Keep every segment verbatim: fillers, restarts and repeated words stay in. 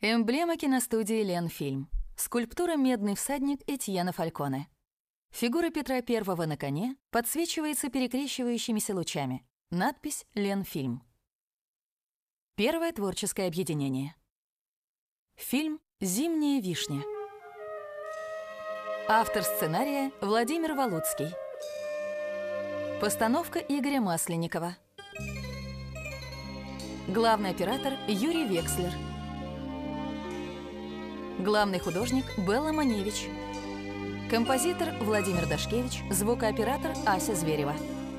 Эмблема киностудии «Ленфильм». Скульптура «Медный всадник» Этьена Фальконе. Фигура Петра Первого на коне подсвечивается перекрещивающимися лучами. Надпись «Ленфильм». Первое творческое объединение. Фильм «Зимняя вишня». Автор сценария Владимир Валуцкий. Постановка Игоря Масленникова. Главный оператор Юрий Векслер. Главный художник Белла Маневич. Композитор Владимир Дашкевич. Звукооператор Ася Зверева.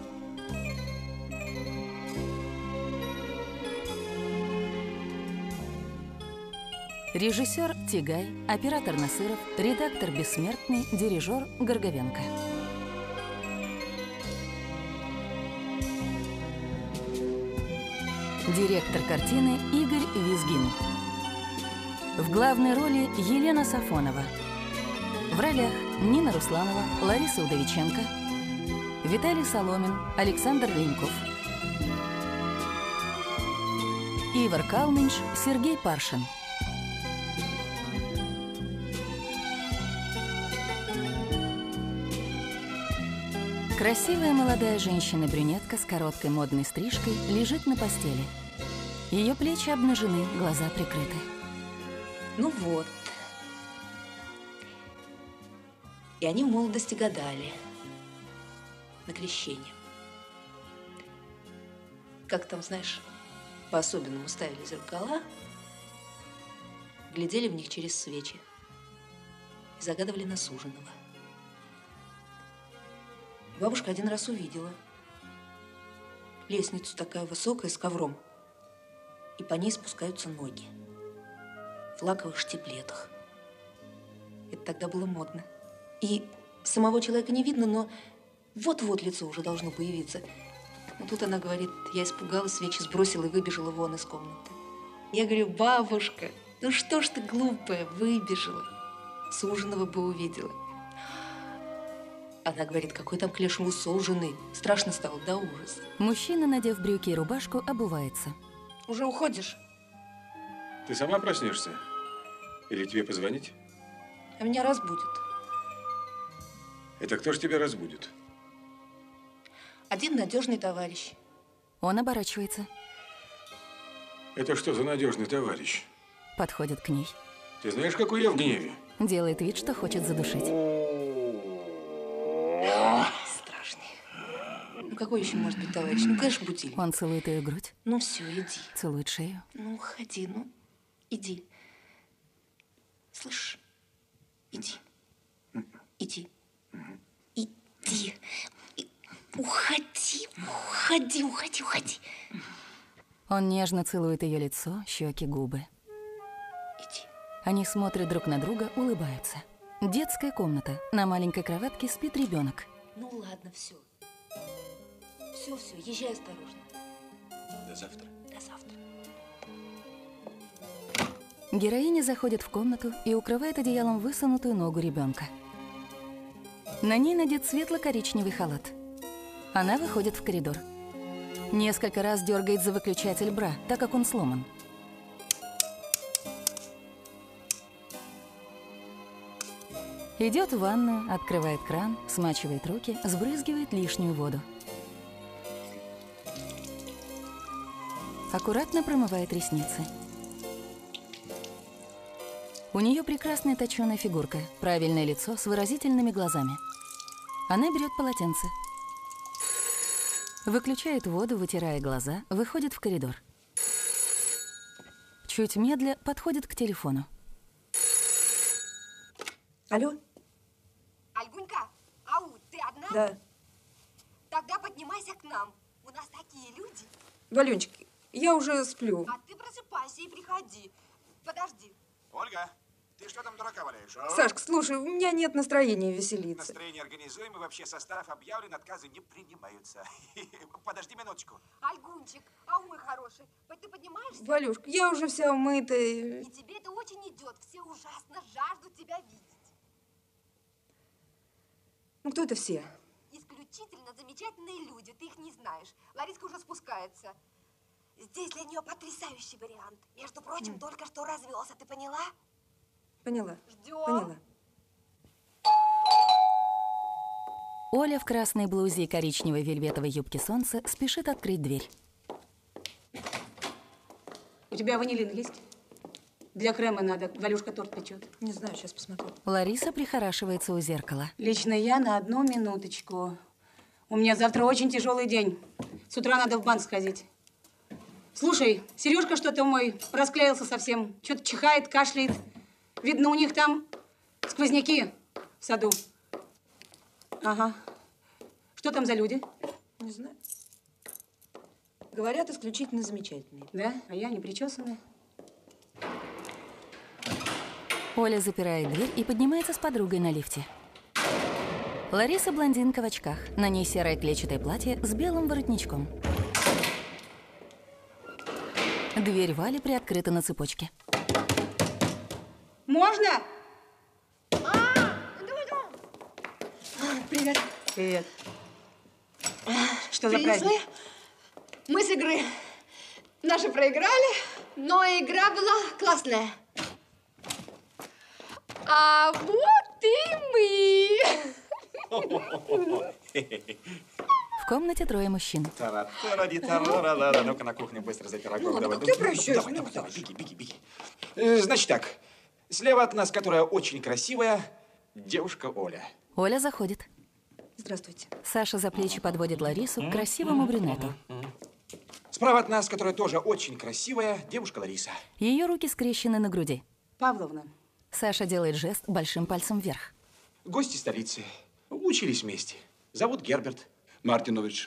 Режиссер Тигай, оператор Насыров, редактор Бессмертный, дирижер Горговенко. Директор картины Игорь Визгин. В главной роли Елена Сафонова. В ролях Нина Русланова, Лариса Удовиченко, Виталий Соломин, Александр Леньков, Ивар Калнинш, Сергей Паршин. Красивая молодая женщина-брюнетка с короткой модной стрижкой лежит на постели. Ее плечи обнажены, глаза прикрыты. Ну вот. И они в молодости гадали на крещение. Как там, знаешь, по-особенному ставили зеркала, глядели в них через свечи и загадывали на суженого. Бабушка один раз увидела лестницу такая высокая с ковром, и по ней спускаются ноги в лаковых штиблетах. Это тогда было модно. И самого человека не видно, но вот-вот лицо уже должно появиться. Но тут она говорит, я испугалась, свечи сбросила и выбежала вон из комнаты. Я говорю, бабушка, ну что ж ты глупая, выбежала, суженого бы увидела. Она говорит, какой там к лешему сон жены. Страшно стало до ужаса. Мужчина, надев брюки и рубашку, обувается. Уже уходишь? Ты сама проснешься? Или тебе позвонить? А меня разбудит. Это кто ж тебя разбудит? Один надежный товарищ. Он оборачивается. Это что за надежный товарищ? Подходит к ней. Ты знаешь, какой я в гневе? Делает вид, что хочет задушить. Страшный. Ну, какой еще может быть товарищ? Ну, конечно, будильник. Он целует ее грудь. Ну, все, иди. Целует шею. Ну, ходи, ну, иди. Слышь, иди. Иди. Иди. И уходи, уходи, уходи, уходи. Он нежно целует ее лицо, щеки, губы. Иди. Они смотрят друг на друга, улыбаются. Детская комната. На маленькой кроватке спит ребенок. Ну ладно, все. Все, все, езжай осторожно. До завтра. До завтра. Героиня заходит в комнату и укрывает одеялом высунутую ногу ребенка. На ней надет светло-коричневый халат. Она выходит в коридор. Несколько раз дергает за выключатель бра, так как он сломан. Идет в ванную, открывает кран, смачивает руки, сбрызгивает лишнюю воду. Аккуратно промывает ресницы. У нее прекрасная точеная фигурка, правильное лицо с выразительными глазами. Она берет полотенце. Выключает воду, вытирая глаза, выходит в коридор. Чуть медля подходит к телефону. Алло? Альгунька, ау, ты одна? Да. Тогда поднимайся к нам. У нас такие люди. Валюнчик, я уже сплю. А ты просыпайся и приходи. Подожди. Ольга, ты что там дурака валяешь? А? Сашка, слушай, у меня нет настроения веселиться. Настроение организуем, и вообще состав объявлен, отказы не принимаются. Подожди минуточку. Альгунчик, ау, мой хороший, ты поднимаешься? Валюшка, я уже вся умытая. И тебе это очень идет. Все ужасно жаждут тебя видеть. Ну, кто это все? Исключительно замечательные люди, ты их не знаешь. Лариска уже спускается. Здесь для нее потрясающий вариант. Между прочим, mm. только что развелся. Ты поняла? Поняла. Ждем. Поняла. Оля в красной блузе и коричневой вельветовой юбке солнца спешит открыть дверь. У тебя ванилин есть? Для крема надо. Валюшка торт печет. Не знаю, сейчас посмотрю. Лариса прихорашивается у зеркала. Лично я на одну минуточку. У меня завтра очень тяжелый день. С утра надо в банк сходить. Слушай, Сережка что-то мой расклеился совсем. Что-то чихает, кашляет. Видно, у них там сквозняки в саду. Ага. Что там за люди? Не знаю. Говорят, исключительно замечательные. Да? А я не причесанная. Оля запирает дверь и поднимается с подругой на лифте. Лариса блондинка в очках. На ней серое клетчатое платье с белым воротничком. Дверь Вали приоткрыта на цепочке. Можно? Привет. Привет. Что за Принесли? праздник? Мы с игры. Наши проиграли, но игра была классная. А вот и мы. В комнате трое мужчин. Ну-ка на кухню быстро за пирогом. Ну, Давай, ты давай, прощаешься, давай, ну, давай, давай, Саша. беги, беги, беги. Э, Значит так, слева от нас, которая очень красивая, девушка Оля. Оля заходит. Здравствуйте. Саша за плечи подводит Ларису к красивому брюнету. Справа от нас, которая тоже очень красивая, девушка Лариса. Ее руки скрещены на груди. Павловна. Саша делает жест большим пальцем вверх. Гости столицы. Учились вместе. Зовут Герберт Мартинович.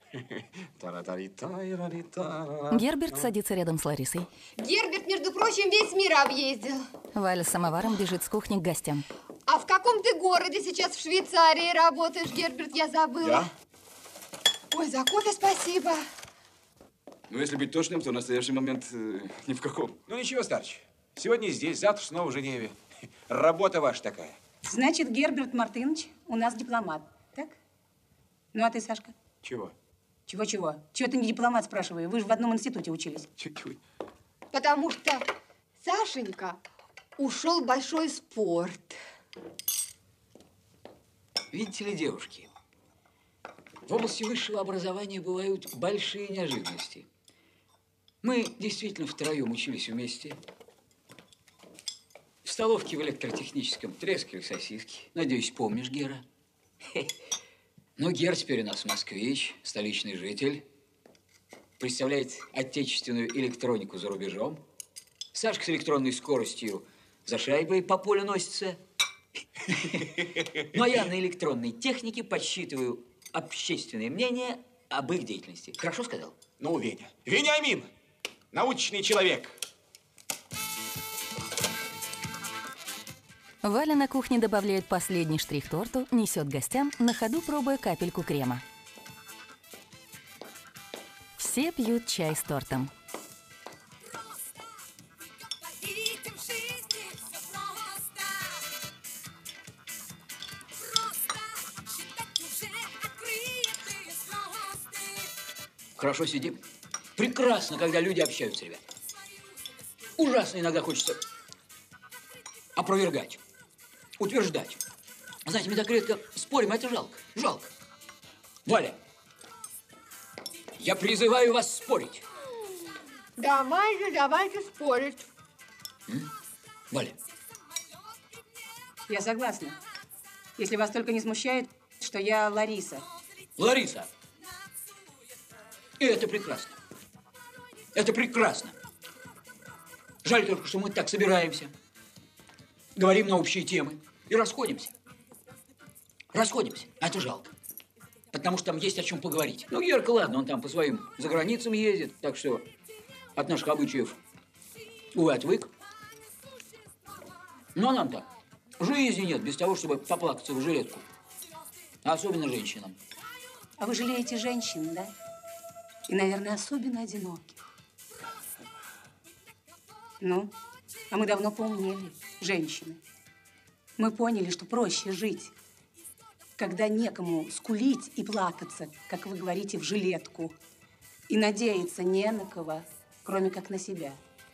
Герберт садится рядом с Ларисой. Герберт, между прочим, весь мир объездил. Валя с самоваром бежит с кухни к гостям. А в каком ты городе сейчас в Швейцарии работаешь, Герберт? Я забыла. Я? Ой, за кофе спасибо. Ну, если быть точным, то в настоящий момент э, ни в каком. Ну, ничего, старче. Сегодня здесь, завтра снова в Женеве. Работа ваша такая. Значит, Герберт Мартынович у нас дипломат, так? Ну, а ты, Сашка? Чего? Чего-чего? Чего ты не дипломат, спрашиваю? Вы же в одном институте учились. Чуть-чуть. Потому что Сашенька ушел в большой спорт. Видите ли, девушки, в области высшего образования бывают большие неожиданности. Мы действительно втроем учились вместе. В столовке в электротехническом трескали сосиски. Надеюсь, помнишь, Гера? Но Гер теперь у нас москвич, столичный житель. Представляет отечественную электронику за рубежом. Сашка с электронной скоростью за шайбой по полю носится. Ну, а я на электронной технике подсчитываю общественное мнение об их деятельности. Хорошо сказал? Ну, Веня. Вениамин! Научный человек. Валя на кухне добавляет последний штрих торту, несет гостям, на ходу пробуя капельку крема. Все пьют чай с тортом. Хорошо сидим. Прекрасно, когда люди общаются, ребят. Ужасно иногда хочется опровергать, утверждать. Знаете, мы так редко спорим, а это жалко. Жалко. Валя, я призываю вас спорить. Давайте, давайте спорить. М? Валя. Я согласна. Если вас только не смущает, что я Лариса. Лариса. И это прекрасно. Это прекрасно. Жаль только, что мы так собираемся, говорим на общие темы и расходимся. Расходимся. А это жалко. Потому что там есть о чем поговорить. Ну, Герка, ладно, он там по своим заграницам ездит, так что от наших обычаев, увы, отвык. Но нам-то жизни нет без того, чтобы поплакаться в жилетку. А особенно женщинам. А вы жалеете женщин, да? И, наверное, особенно одиноких. Ну, а мы давно поумнели, женщины. Мы поняли, что проще жить, когда некому скулить и плакаться, как вы говорите, в жилетку. И надеяться не на кого, кроме как на себя.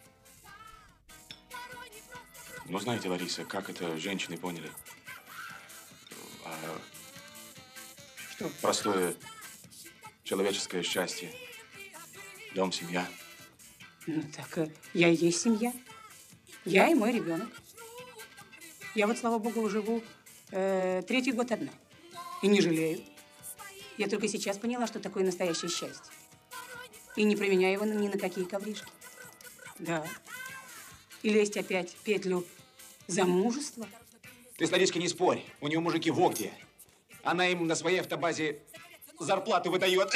Ну, знаете, Лариса, как это женщины поняли? А, Что? простое человеческое счастье. Дом, семья. Ну так, э, я и есть семья. Я и мой ребенок. Я вот, слава богу, живу э, третий год одна. И не жалею. Я только сейчас поняла, что такое настоящее счастье. И не применяю его ни на какие ковришки. Да. И лезть опять в петлю замужества. Ты с Лариской не спорь. У нее мужики во где. Она им на своей автобазе зарплату выдает.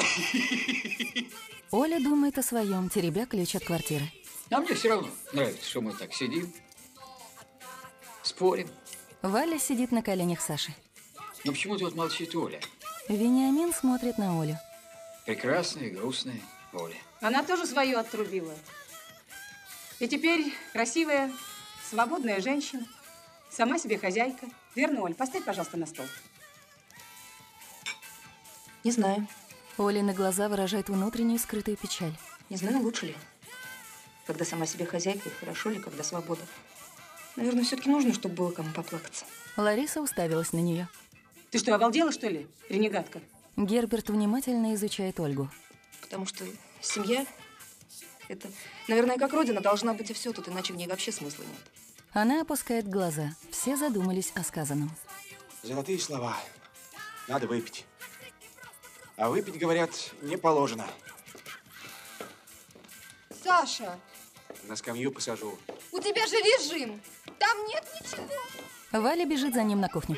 Оля думает о своем, теребя ключ от квартиры. А мне все равно нравится, что мы так сидим, спорим. Валя сидит на коленях Саши. Но почему тут молчит Оля? Вениамин смотрит на Олю. Прекрасная, грустная Оля. Она тоже свое отрубила. И теперь красивая, свободная женщина. Сама себе хозяйка. Верно, Оль? Поставь, пожалуйста, на стол. Не знаю. Олины глаза выражают внутреннюю скрытую печаль. Не знаю, лучше ли. Когда сама себе хозяйка, и хорошо ли, когда свобода. Наверное, все-таки нужно, чтобы было кому поплакаться. Лариса уставилась на нее. Ты что, обалдела, что ли, ренегатка? Герберт внимательно изучает Ольгу. Потому что семья – это, наверное, как родина должна быть и все тут, иначе в ней вообще смысла нет. Она опускает глаза. Все задумались о сказанном. Золотые слова. Надо выпить. А выпить, говорят, не положено. Саша, На скамью посажу. у тебя же режим. Там нет ничего. Валя бежит за ним на кухню.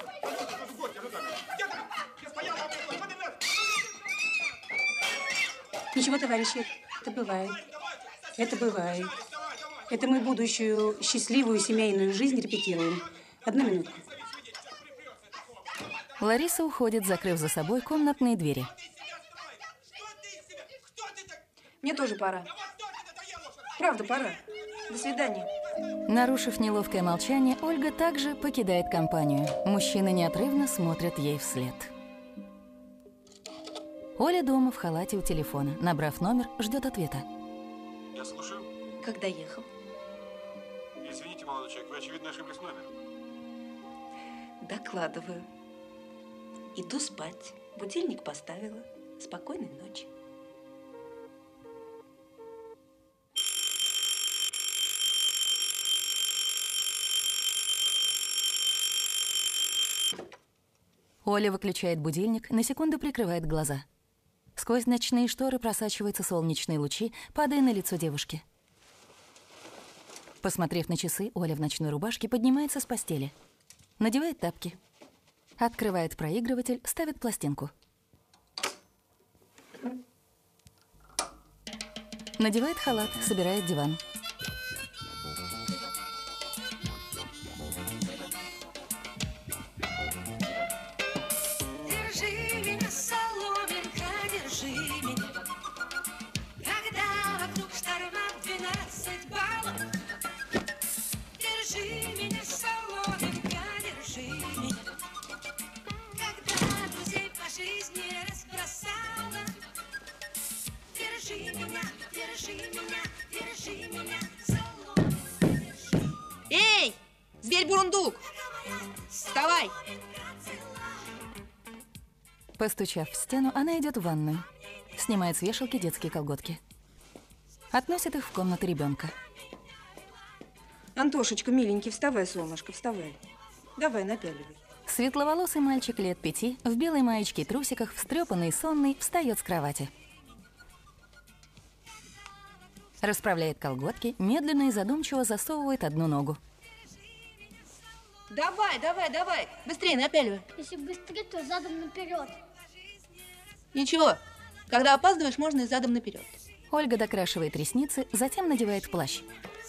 Ничего, товарищи, это бывает. Это бывает. Это мы будущую счастливую семейную жизнь репетируем. Одну минутку. Лариса уходит, закрыв за собой комнатные двери. Мне тоже пора. Правда, пора. До свидания. Нарушив неловкое молчание, Ольга также покидает компанию. Мужчины неотрывно смотрят ей вслед. Оля дома в халате у телефона. Набрав номер, ждет ответа. Я слушаю. Когда ехал? Извините, молодой человек, вы, очевидно, ошиблись номером. Докладываю. Иду спать. Будильник поставила. Спокойной ночи. Оля выключает будильник, на секунду прикрывает глаза. Сквозь ночные шторы просачиваются солнечные лучи, падая на лицо девушки. Посмотрев на часы, Оля в ночной рубашке поднимается с постели. Надевает тапки. Открывает проигрыватель, ставит пластинку. Надевает халат, собирает диван. Держи меня, соломинка, держи меня. Когда вокруг шторма двенадцать баллов. Держи меня, соломинка, держи меня. Когда друзей по жизни разбросала. Держи меня, держи меня, держи меня, соломинка, держи. Эй, зверь-бурундук! Вставай! Постучав в стену, она идет в ванную. Снимает с вешалки детские колготки. Относит их в комнату ребенка. Антошечка, миленький, вставай, солнышко, вставай. Давай, напяливай. Светловолосый мальчик лет пяти, в белой маечке и трусиках, встрепанный и сонный, встает с кровати. Расправляет колготки, медленно и задумчиво засовывает одну ногу. Давай, давай, давай, быстрее напяливай. Если быстрее, то задом наперед. Ничего, когда опаздываешь, можно и задом наперед. Ольга докрашивает ресницы, затем надевает плащ.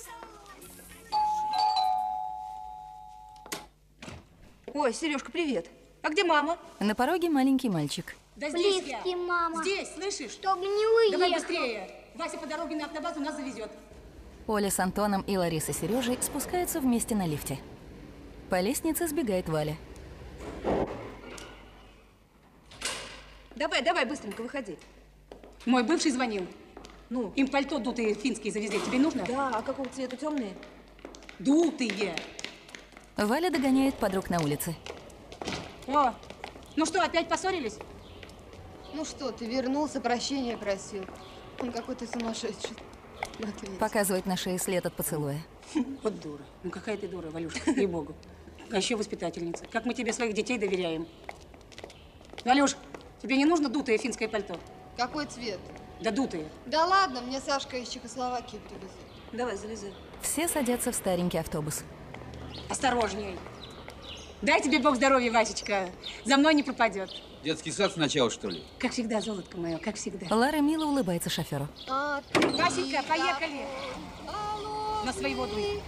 Ой, Сережка, привет. А где мама? На пороге маленький мальчик. Да здесь я. Близкий, мама. Здесь, слышишь? Чтобы не уехал. Давай быстрее. Вася по дороге на автобазу нас завезет. Оля с Антоном и Лариса с Сережей спускаются вместе на лифте. По лестнице сбегает Валя. Давай, давай, быстренько выходи. Мой бывший звонил. Ну? Им пальто дутые финские завезли. Тебе нужно? Да, а какого цвета? Темные? Дутые. Валя догоняет подруг на улице. О, ну что, опять поссорились? Ну что, ты вернулся, прощения просил. Он какой-то сумасшедший. Ответь. Показывает на шее след от поцелуя. Вот дура. Ну какая ты дура, Валюшка, ей-богу. А еще воспитательница. Как мы тебе своих детей доверяем. Валюш, тебе не нужно дутое финское пальто? Какой цвет? Да дутые. Да ладно, мне Сашка из Чехословакии привезет. Давай, залезай. Все садятся в старенький автобус. Осторожней. Дай тебе Бог здоровья, Васечка. За мной не пропадет. Детский сад сначала, что ли? Как всегда, золотко мое, как всегда. Лара мило улыбается шоферу. Васенька, поехали. На своего дуй.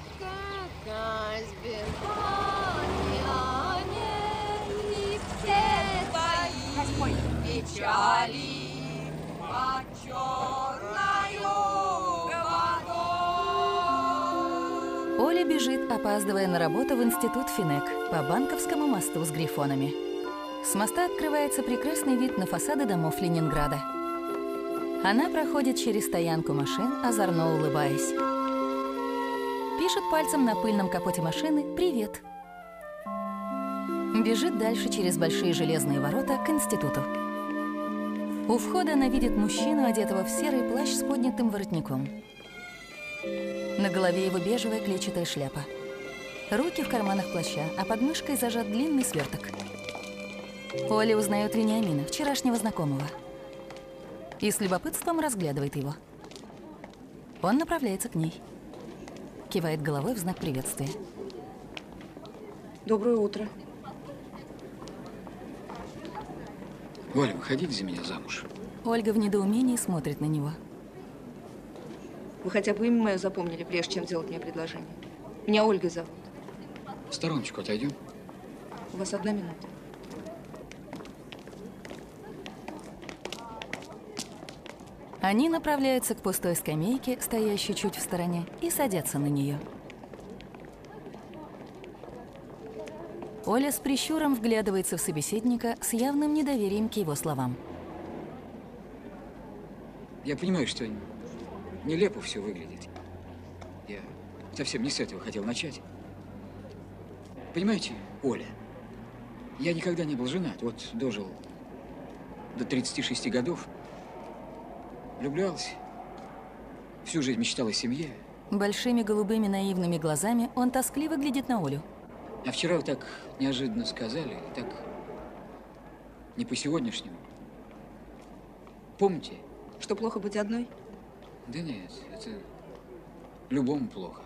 Господь. Печали под черною водой. Оля бежит, опаздывая на работу в институт Финек по Банковскому мосту с грифонами. С моста открывается прекрасный вид на фасады домов Ленинграда. Она проходит через стоянку машин, озорно улыбаясь. Пишет пальцем на пыльном капоте машины «Привет». Бежит дальше через большие железные ворота к институту. У входа она видит мужчину, одетого в серый плащ с поднятым воротником. На голове его бежевая клетчатая шляпа. Руки в карманах плаща, а под мышкой зажат длинный сверток. Оля узнает Вениамина, вчерашнего знакомого, и с любопытством разглядывает его. Он направляется к ней. Кивает головой в знак приветствия. Доброе утро. Валя, выходите за меня замуж. Ольга в недоумении смотрит на него. Вы хотя бы имя мое запомнили, прежде чем сделать мне предложение. Меня Ольгой зовут. В стороночку отойдем. У вас одна минута. Они направляются к пустой скамейке, стоящей чуть в стороне, и садятся на нее. Оля с прищуром вглядывается в собеседника с явным недоверием к его словам. Я понимаю, что нелепо все выглядит. Я совсем не с этого хотел начать. Понимаете, Оля, я никогда не был женат. Вот дожил до тридцати шести годов. Влюблялся. Всю жизнь мечтал о семье. Большими голубыми наивными глазами он тоскливо глядит на Олю. А вчера вы так неожиданно сказали, так не по-сегодняшнему. Помните? Что, плохо быть одной? Да нет, это любому плохо.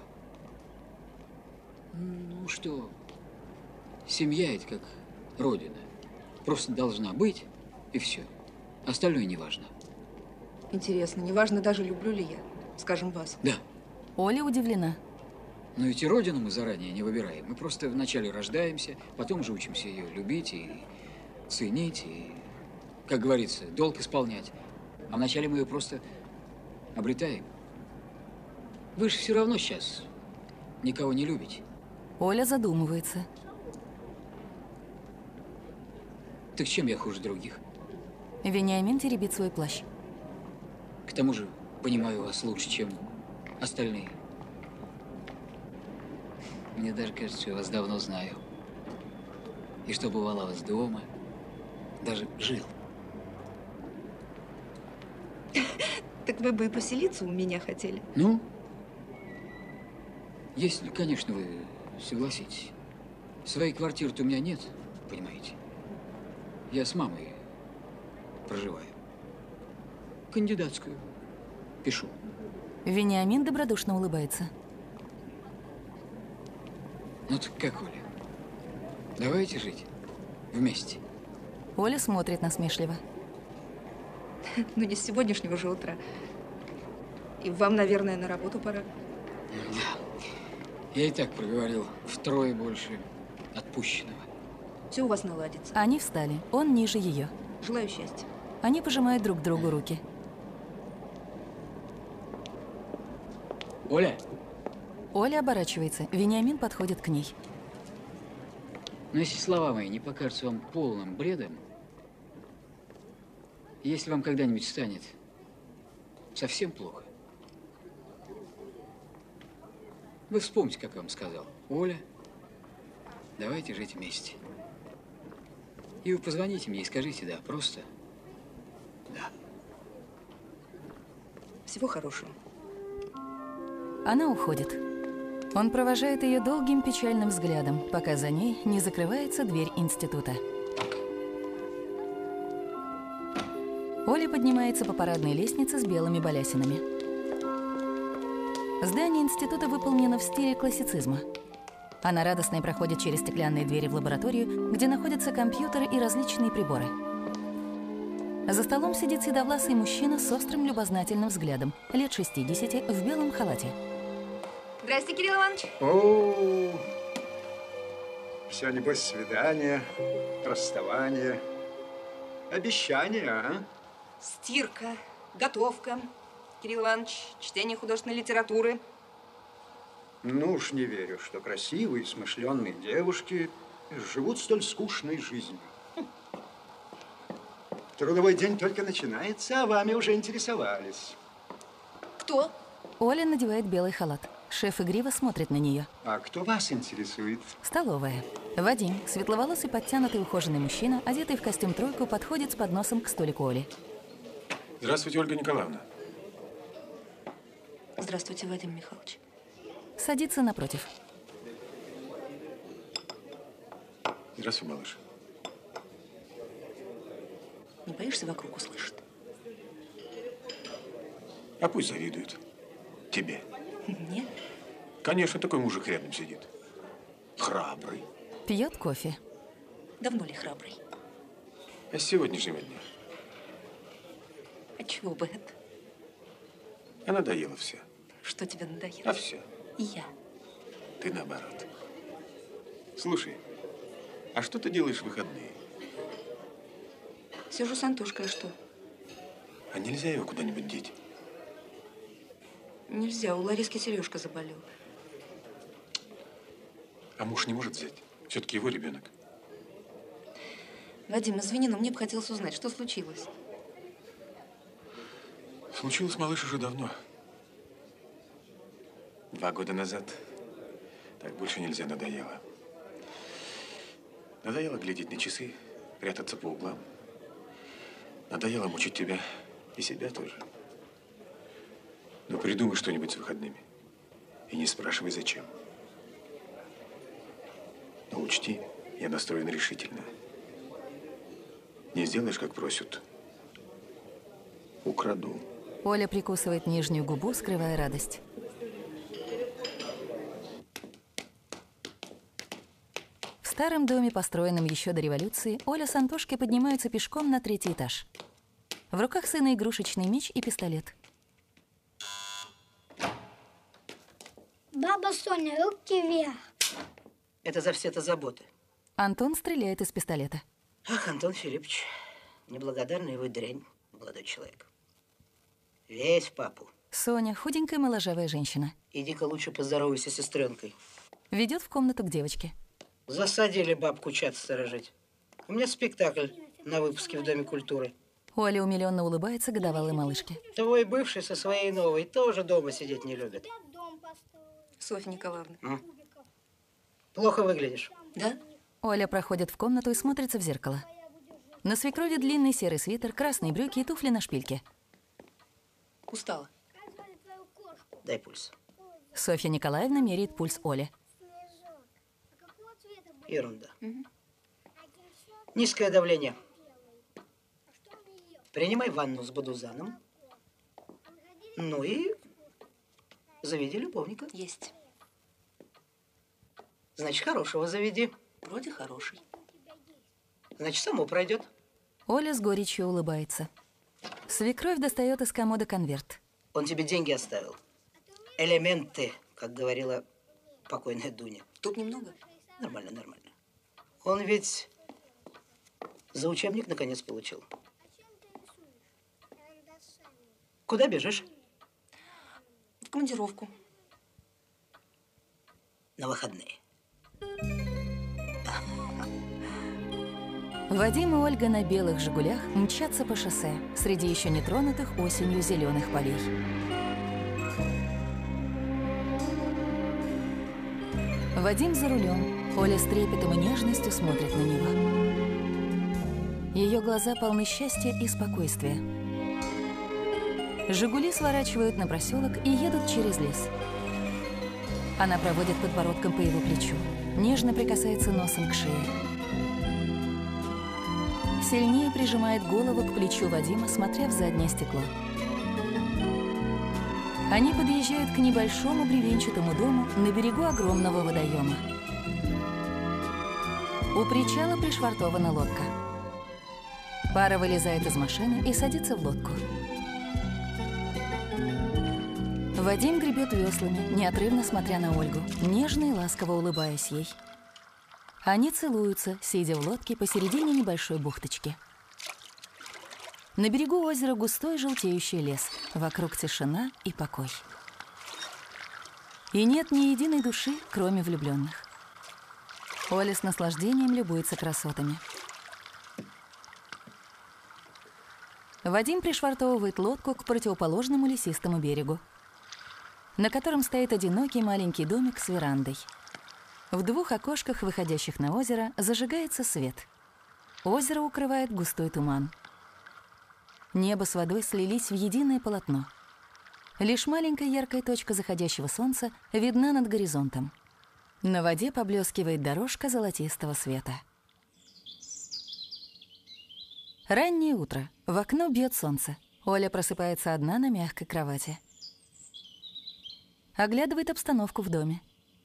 Ну что, семья это как родина. Просто должна быть, и все. Остальное не важно. Интересно, неважно даже, люблю ли я, скажем, вас. Да. Оля удивлена. Но ведь и родину мы заранее не выбираем. Мы просто вначале рождаемся, потом же учимся ее любить и ценить, и, как говорится, долг исполнять. А вначале мы ее просто обретаем. Вы же все равно сейчас никого не любите. Оля задумывается. Так чем я хуже других? Вениамин теребит свой плащ. К тому же, понимаю вас лучше, чем остальные. Мне даже кажется, что я вас давно знаю. И что бывало у вас дома, даже жил. Так вы бы и поселиться у меня хотели? Ну, если, конечно, вы согласитесь. Своей квартиры-то у меня нет, понимаете. Я с мамой проживаю. Кандидатскую пишу. Вениамин добродушно улыбается. Ну так как, Оля? Давайте жить вместе. Оля смотрит насмешливо. Ну, не с сегодняшнего же утра. И вам, наверное, на работу пора. Да. Я и так проговорил втрое больше отпущенного. Все у вас наладится. Они встали. Он ниже ее. Желаю счастья. Они пожимают друг другу руки. Оля? Оля оборачивается. Вениамин подходит к ней. Но если слова мои не покажутся вам полным бредом, если вам когда-нибудь станет Совсем плохо. Вы вспомните, как я вам сказал. Оля, давайте жить вместе. И вы позвоните мне и скажите «да», просто «да». Всего хорошего. Она уходит. Он провожает ее долгим печальным взглядом, пока за ней не закрывается дверь института. Оля поднимается по парадной лестнице с белыми балясинами. Здание института выполнено в стиле классицизма. Она радостно проходит через стеклянные двери в лабораторию, где находятся компьютеры и различные приборы. За столом сидит седовласый мужчина с острым любознательным взглядом, лет шестидесяти, в белом халате. Здрасте, Кирилл Иванович. О, все, небось, свидание, расставание, обещание, а? Стирка, готовка. Кирилл Иванович, чтение художественной литературы. Ну уж не верю, что красивые, смышленные девушки живут столь скучной жизнью. Трудовой день только начинается, а вами уже интересовались. Кто? Оля надевает белый халат. Шеф игриво смотрит на нее. А кто вас интересует? Столовая. Вадим, светловолосый, подтянутый, ухоженный мужчина, одетый в костюм-тройку, подходит с подносом к столику Оли. Здравствуйте, Ольга Николаевна. Здравствуйте, Вадим Михайлович. Садится напротив. Здравствуй, малыш. Не боишься, вокруг услышат? А пусть завидуют. Тебе. Нет. Конечно, такой мужик рядом сидит. Храбрый. Пьет кофе. Давно ли храбрый? А с сегодняшнего дня. А чего бы это? А надоело все. Что тебе надоело? А все. И я. Ты наоборот. Слушай, а что ты делаешь в выходные? Сижу с Антошкой, а что? А нельзя его куда-нибудь деть? Нельзя, у Лариски Сережка заболел. А муж не может взять? Все-таки его ребенок. Вадим, извини, но мне бы хотелось узнать, что случилось. Случилось, малыш, уже давно. Два года назад. Так больше нельзя, надоело. Надоело глядеть на часы, прятаться по углам. Надоело мучить тебя и себя тоже. Но придумай что-нибудь с выходными. И не спрашивай, зачем. Но учти, я настроен решительно. Не сделаешь, как просят. Украду. Оля прикусывает нижнюю губу, скрывая радость. В старом доме, построенном еще до революции, Оля с Антошкой поднимаются пешком на третий этаж. В руках сына игрушечный меч и пистолет. Баба Соня, руки вверх. Это за все это заботы. Антон стреляет из пистолета. Ах, Антон Филиппович, неблагодарный вы дрянь, молодой человек. Весь в папу. Соня, худенькая моложавая женщина. Иди-ка лучше поздоровайся с сестренкой. Ведет в комнату к девочке. Засадили бабку чат сторожить. У меня спектакль на выпуске в Доме культуры. Оля умиленно улыбается годовалой малышке. Твой бывший со своей новой тоже дома сидеть не любит. Софья Николаевна. М? Плохо выглядишь. Да? Оля проходит в комнату и смотрится в зеркало. На свекрови длинный серый свитер, красные брюки и туфли на шпильке. Устала. Дай пульс. Софья Николаевна меряет пульс Оле. Ерунда. Угу. Низкое давление. Принимай ванну с Бадузаном. Ну и заведи любовника. Есть. Значит, хорошего заведи. Вроде хороший. Значит, само пройдет. Оля с горечью улыбается. Свекровь достает из комода конверт. Он тебе деньги оставил. Элементы, как говорила покойная Дуня. Тут немного? Нормально, нормально. Он ведь за учебник наконец получил. Куда бежишь? В командировку. На выходные. Вадим и Ольга на белых «Жигулях» мчатся по шоссе среди еще не тронутых осенью зеленых полей. Вадим за рулем, Оля с трепетом и нежностью смотрит на него. Ее глаза полны счастья и спокойствия. «Жигули» сворачивают на проселок и едут через лес. Она проводит подбородком по его плечу, нежно прикасается носом к шее. Сильнее прижимает голову к плечу Вадима, смотря в заднее стекло. Они подъезжают к небольшому бревенчатому дому на берегу огромного водоема. У причала пришвартована лодка. Пара вылезает из машины и садится в лодку. Вадим гребет веслами, неотрывно смотря на Ольгу, нежно и ласково улыбаясь ей. Они целуются, сидя в лодке посередине небольшой бухточки. На берегу озера густой желтеющий лес, вокруг тишина и покой. И нет ни единой души, кроме влюбленных. Оля с наслаждением любуется красотами. Вадим пришвартовывает лодку к противоположному лесистому берегу, на котором стоит одинокий маленький домик с верандой. В двух окошках, выходящих на озеро, зажигается свет. Озеро укрывает густой туман. Небо с водой слились в единое полотно. Лишь маленькая яркая точка заходящего солнца видна над горизонтом. На воде поблескивает дорожка золотистого света. Раннее утро. В окно бьет солнце. Оля просыпается одна на мягкой кровати. Оглядывает обстановку в доме.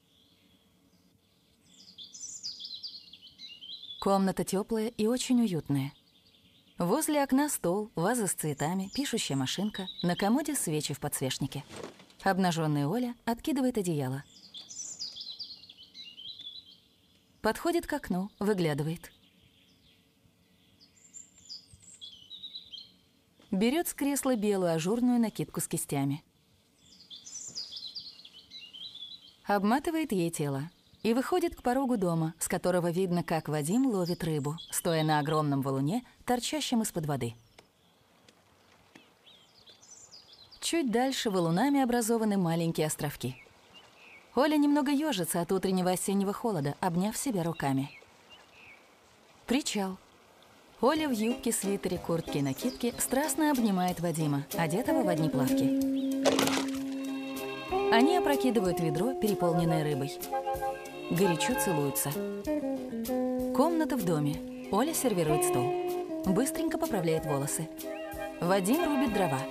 Комната теплая и очень уютная. Возле окна стол, ваза с цветами, пишущая машинка, на комоде свечи в подсвечнике. Обнаженная Оля откидывает одеяло. Подходит к окну, выглядывает. Берет с кресла белую ажурную накидку с кистями. Обматывает ей тело и выходит к порогу дома, с которого видно, как Вадим ловит рыбу, стоя на огромном валуне, торчащем из-под воды. Чуть дальше валунами образованы маленькие островки. Оля немного ежится от утреннего осеннего холода, обняв себя руками. Причал. Оля в юбке, свитере, куртке и накидке страстно обнимает Вадима, одетого в одни плавки. Они опрокидывают ведро, переполненное рыбой. Горячо целуются. Комната в доме. Оля сервирует стол. Быстренько поправляет волосы. Вадим рубит дрова.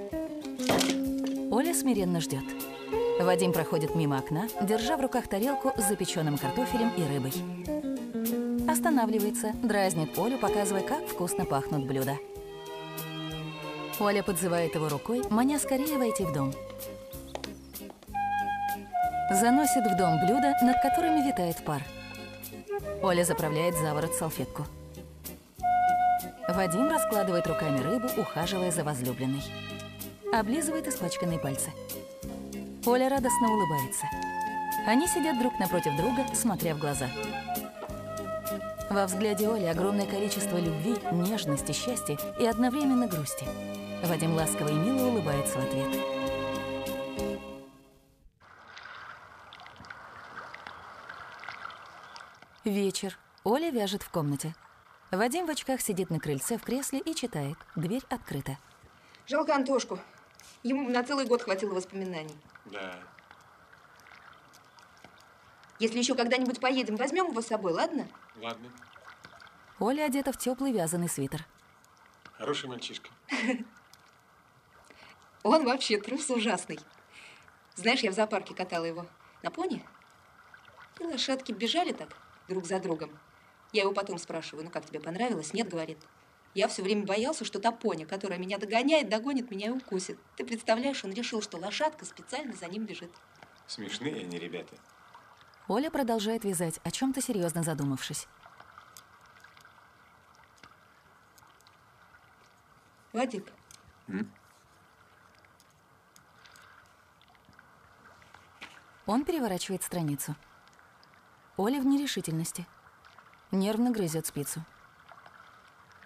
Оля смиренно ждет. Вадим проходит мимо окна, держа в руках тарелку с запеченным картофелем и рыбой. Останавливается, дразнит Олю, показывая, как вкусно пахнут блюда. Оля подзывает его рукой, маня скорее войти в дом. Заносит в дом блюда, над которыми витает пар. Оля заправляет за ворот салфетку. Вадим раскладывает руками рыбу, ухаживая за возлюбленной. Облизывает испачканные пальцы. Оля радостно улыбается. Они сидят друг напротив друга, смотря в глаза. Во взгляде Оли огромное количество любви, нежности, счастья и одновременно грусти. Вадим ласково и мило улыбается в ответ. Вечер. Оля вяжет в комнате. Вадим в очках сидит на крыльце в кресле и читает. Дверь открыта. Жалко Антошку. Ему на целый год хватило воспоминаний. Да. Если еще когда-нибудь поедем, возьмем его с собой, ладно? Ладно. Оля одета в теплый вязаный свитер. Хороший мальчишка. Он вообще трус ужасный. Знаешь, я в зоопарке катала его на пони. И лошадки бежали так друг за другом. Я его потом спрашиваю, ну как тебе понравилось? Нет, говорит. Я все время боялся, что та пони, которая меня догоняет, догонит меня и укусит. Ты представляешь, он решил, что лошадка специально за ним бежит. Смешные они, ребята. Оля продолжает вязать, о чем-то серьезно задумавшись. Вадик. М? Он переворачивает страницу. Оля в нерешительности. Нервно грызет спицу.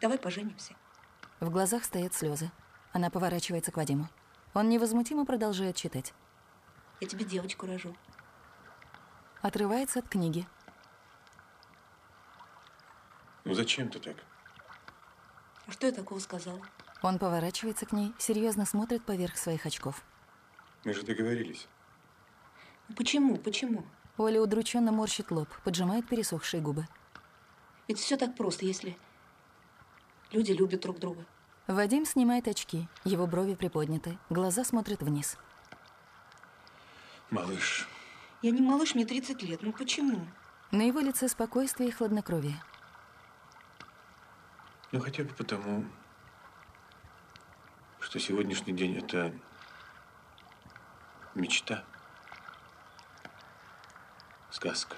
Давай поженимся. В глазах стоят слезы. Она поворачивается к Вадиму. Он невозмутимо продолжает читать. Я тебе девочку рожу. Отрывается от книги. Ну зачем ты так? А что я такого сказала? Он поворачивается к ней, серьезно смотрит поверх своих очков. Мы же договорились. Почему? Почему? Оля удрученно морщит лоб, поджимает пересохшие губы. Ведь все так просто, если люди любят друг друга. Вадим снимает очки, его брови приподняты, глаза смотрят вниз. Малыш. Я не малыш, мне тридцать лет. Ну почему? На его лице спокойствие и хладнокровие. Ну хотя бы потому, что сегодняшний день – это мечта, сказка.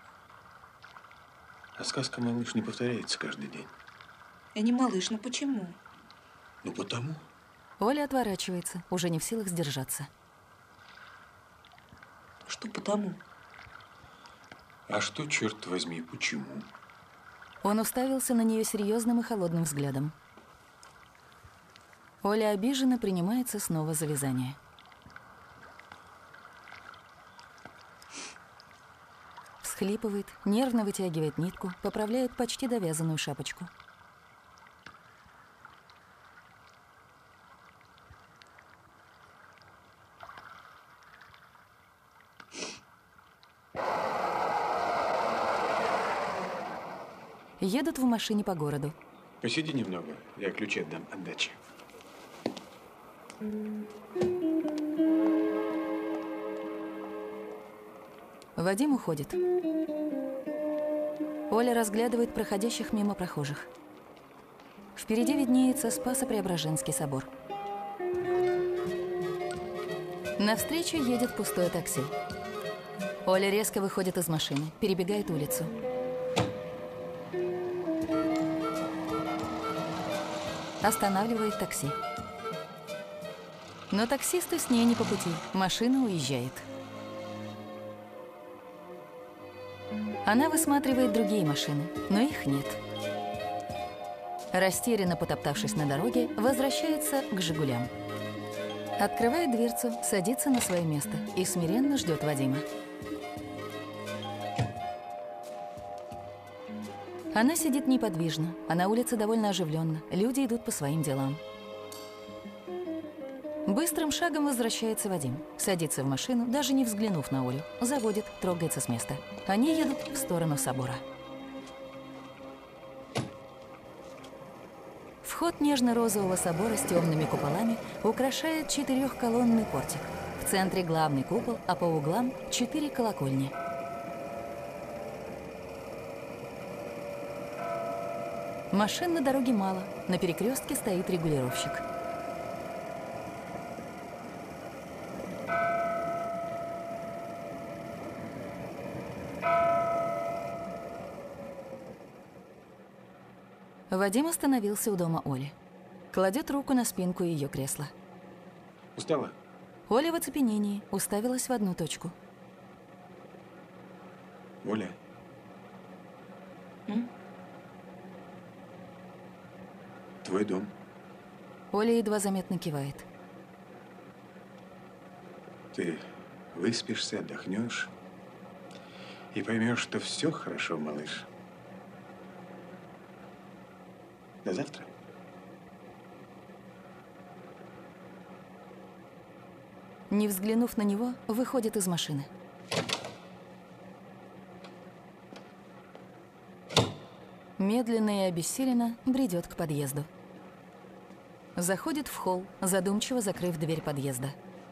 А сказка, малыш, не повторяется каждый день. Я не малыш, ну почему? Ну потому. Оля отворачивается, уже не в силах сдержаться. Что потому? А что, черт возьми, почему? Он уставился на нее серьезным и холодным взглядом. Оля обиженно принимается снова за вязание. Всхлипывает, нервно вытягивает нитку, поправляет почти довязанную шапочку. Едут в машине по городу. Посиди немного, я ключи отдам от дачи. Вадим уходит. Оля разглядывает проходящих мимо прохожих. Впереди виднеется Спасо-Преображенский собор. Навстречу едет пустое такси. Оля резко выходит из машины, перебегает улицу. Останавливает такси. Но таксисту с ней не по пути. Машина уезжает. Она высматривает другие машины, но их нет. Растерянно потоптавшись на дороге, возвращается к «Жигулям». Открывает дверцу, садится на свое место и смиренно ждет Вадима. Она сидит неподвижно, а на улице довольно оживленно. Люди идут по своим делам. Быстрым шагом возвращается Вадим. Садится в машину, даже не взглянув на Олю. Заводит, трогается с места. Они едут в сторону собора. Вход нежно-розового собора с темными куполами украшает четырехколонный портик. В центре главный купол, а по углам четыре колокольни. Машин на дороге мало, на перекрестке стоит регулировщик. Вадим остановился у дома Оли. Кладет руку на спинку ее кресла. Устала? Оля в оцепенении уставилась в одну точку. Оля? М? Твой дом. Оля едва заметно кивает. Ты выспишься, отдохнешь и поймешь, что все хорошо, малыш. До завтра. Не взглянув на него, выходит из машины. Медленно и обессиленно бредет к подъезду. Заходит в холл, задумчиво закрыв дверь подъезда.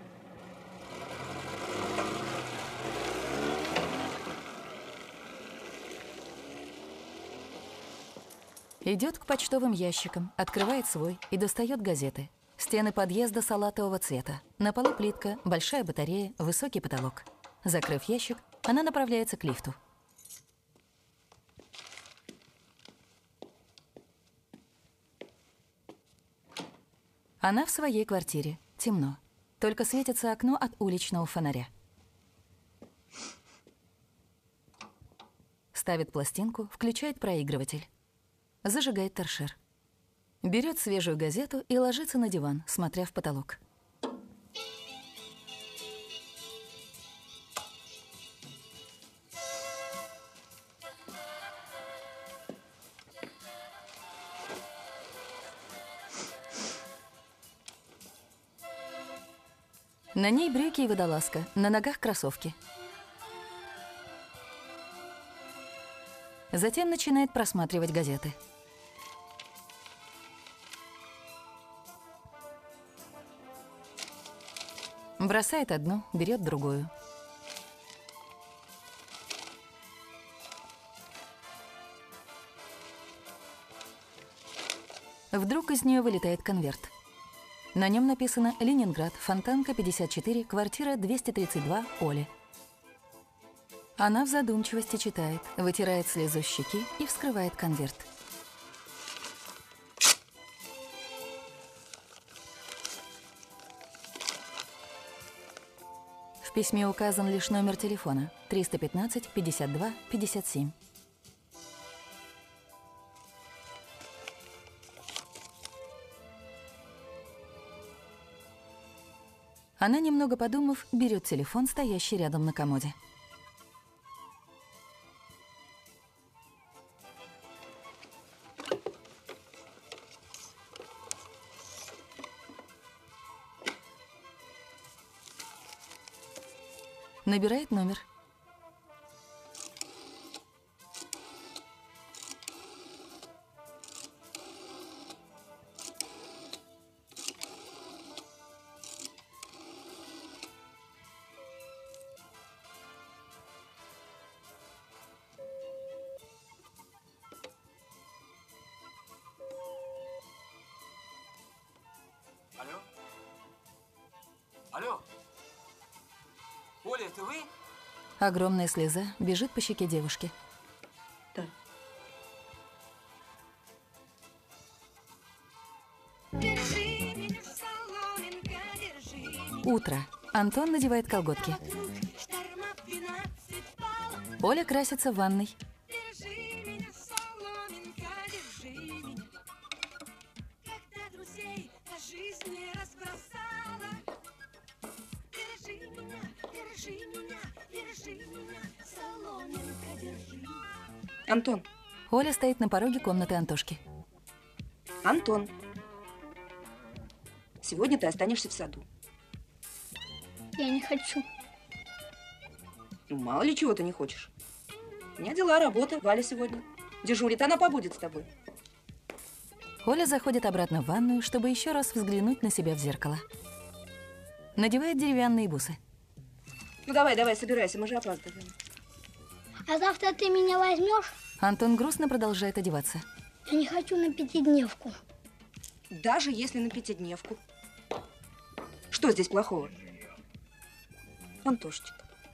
Идет к почтовым ящикам, открывает свой и достает газеты. Стены подъезда салатового цвета. На полу плитка, большая батарея, высокий потолок. Закрыв ящик, она направляется к лифту. Она в своей квартире. Темно. Только светится окно от уличного фонаря. Ставит пластинку, включает проигрыватель. Зажигает торшер. Берет свежую газету и ложится на диван, смотря в потолок. На ней брюки и водолазка, на ногах кроссовки. Затем начинает просматривать газеты. Бросает одну, берет другую. Вдруг из нее вылетает конверт. На нем написано «Ленинград, Фонтанка, пятьдесят четыре, квартира двести тридцать два, Оля». Она в задумчивости читает, вытирает слезу с щеки и вскрывает конверт. В письме указан лишь номер телефона триста пятнадцать пятьдесят два пятьдесят семь. Она, немного подумав, берет телефон, стоящий рядом на комоде. Набирает номер. Алло? Алло? Оля, это вы? Огромная слеза бежит по щеке девушки. Да. Утро. Антон надевает колготки. Оля красится в ванной. Антон. Оля стоит на пороге комнаты Антошки. Антон. Сегодня ты останешься в саду. Я не хочу. Ну, мало ли чего ты не хочешь. У меня дела, работа. Валя сегодня дежурит, она побудет с тобой. Оля заходит обратно в ванную, чтобы еще раз взглянуть на себя в зеркало. Надевает деревянные бусы. Ну давай, давай, собирайся, мы же опаздываем. А завтра ты меня возьмешь? Антон грустно продолжает одеваться. Я не хочу на пятидневку. Даже если на пятидневку. Что здесь плохого? Антошечка.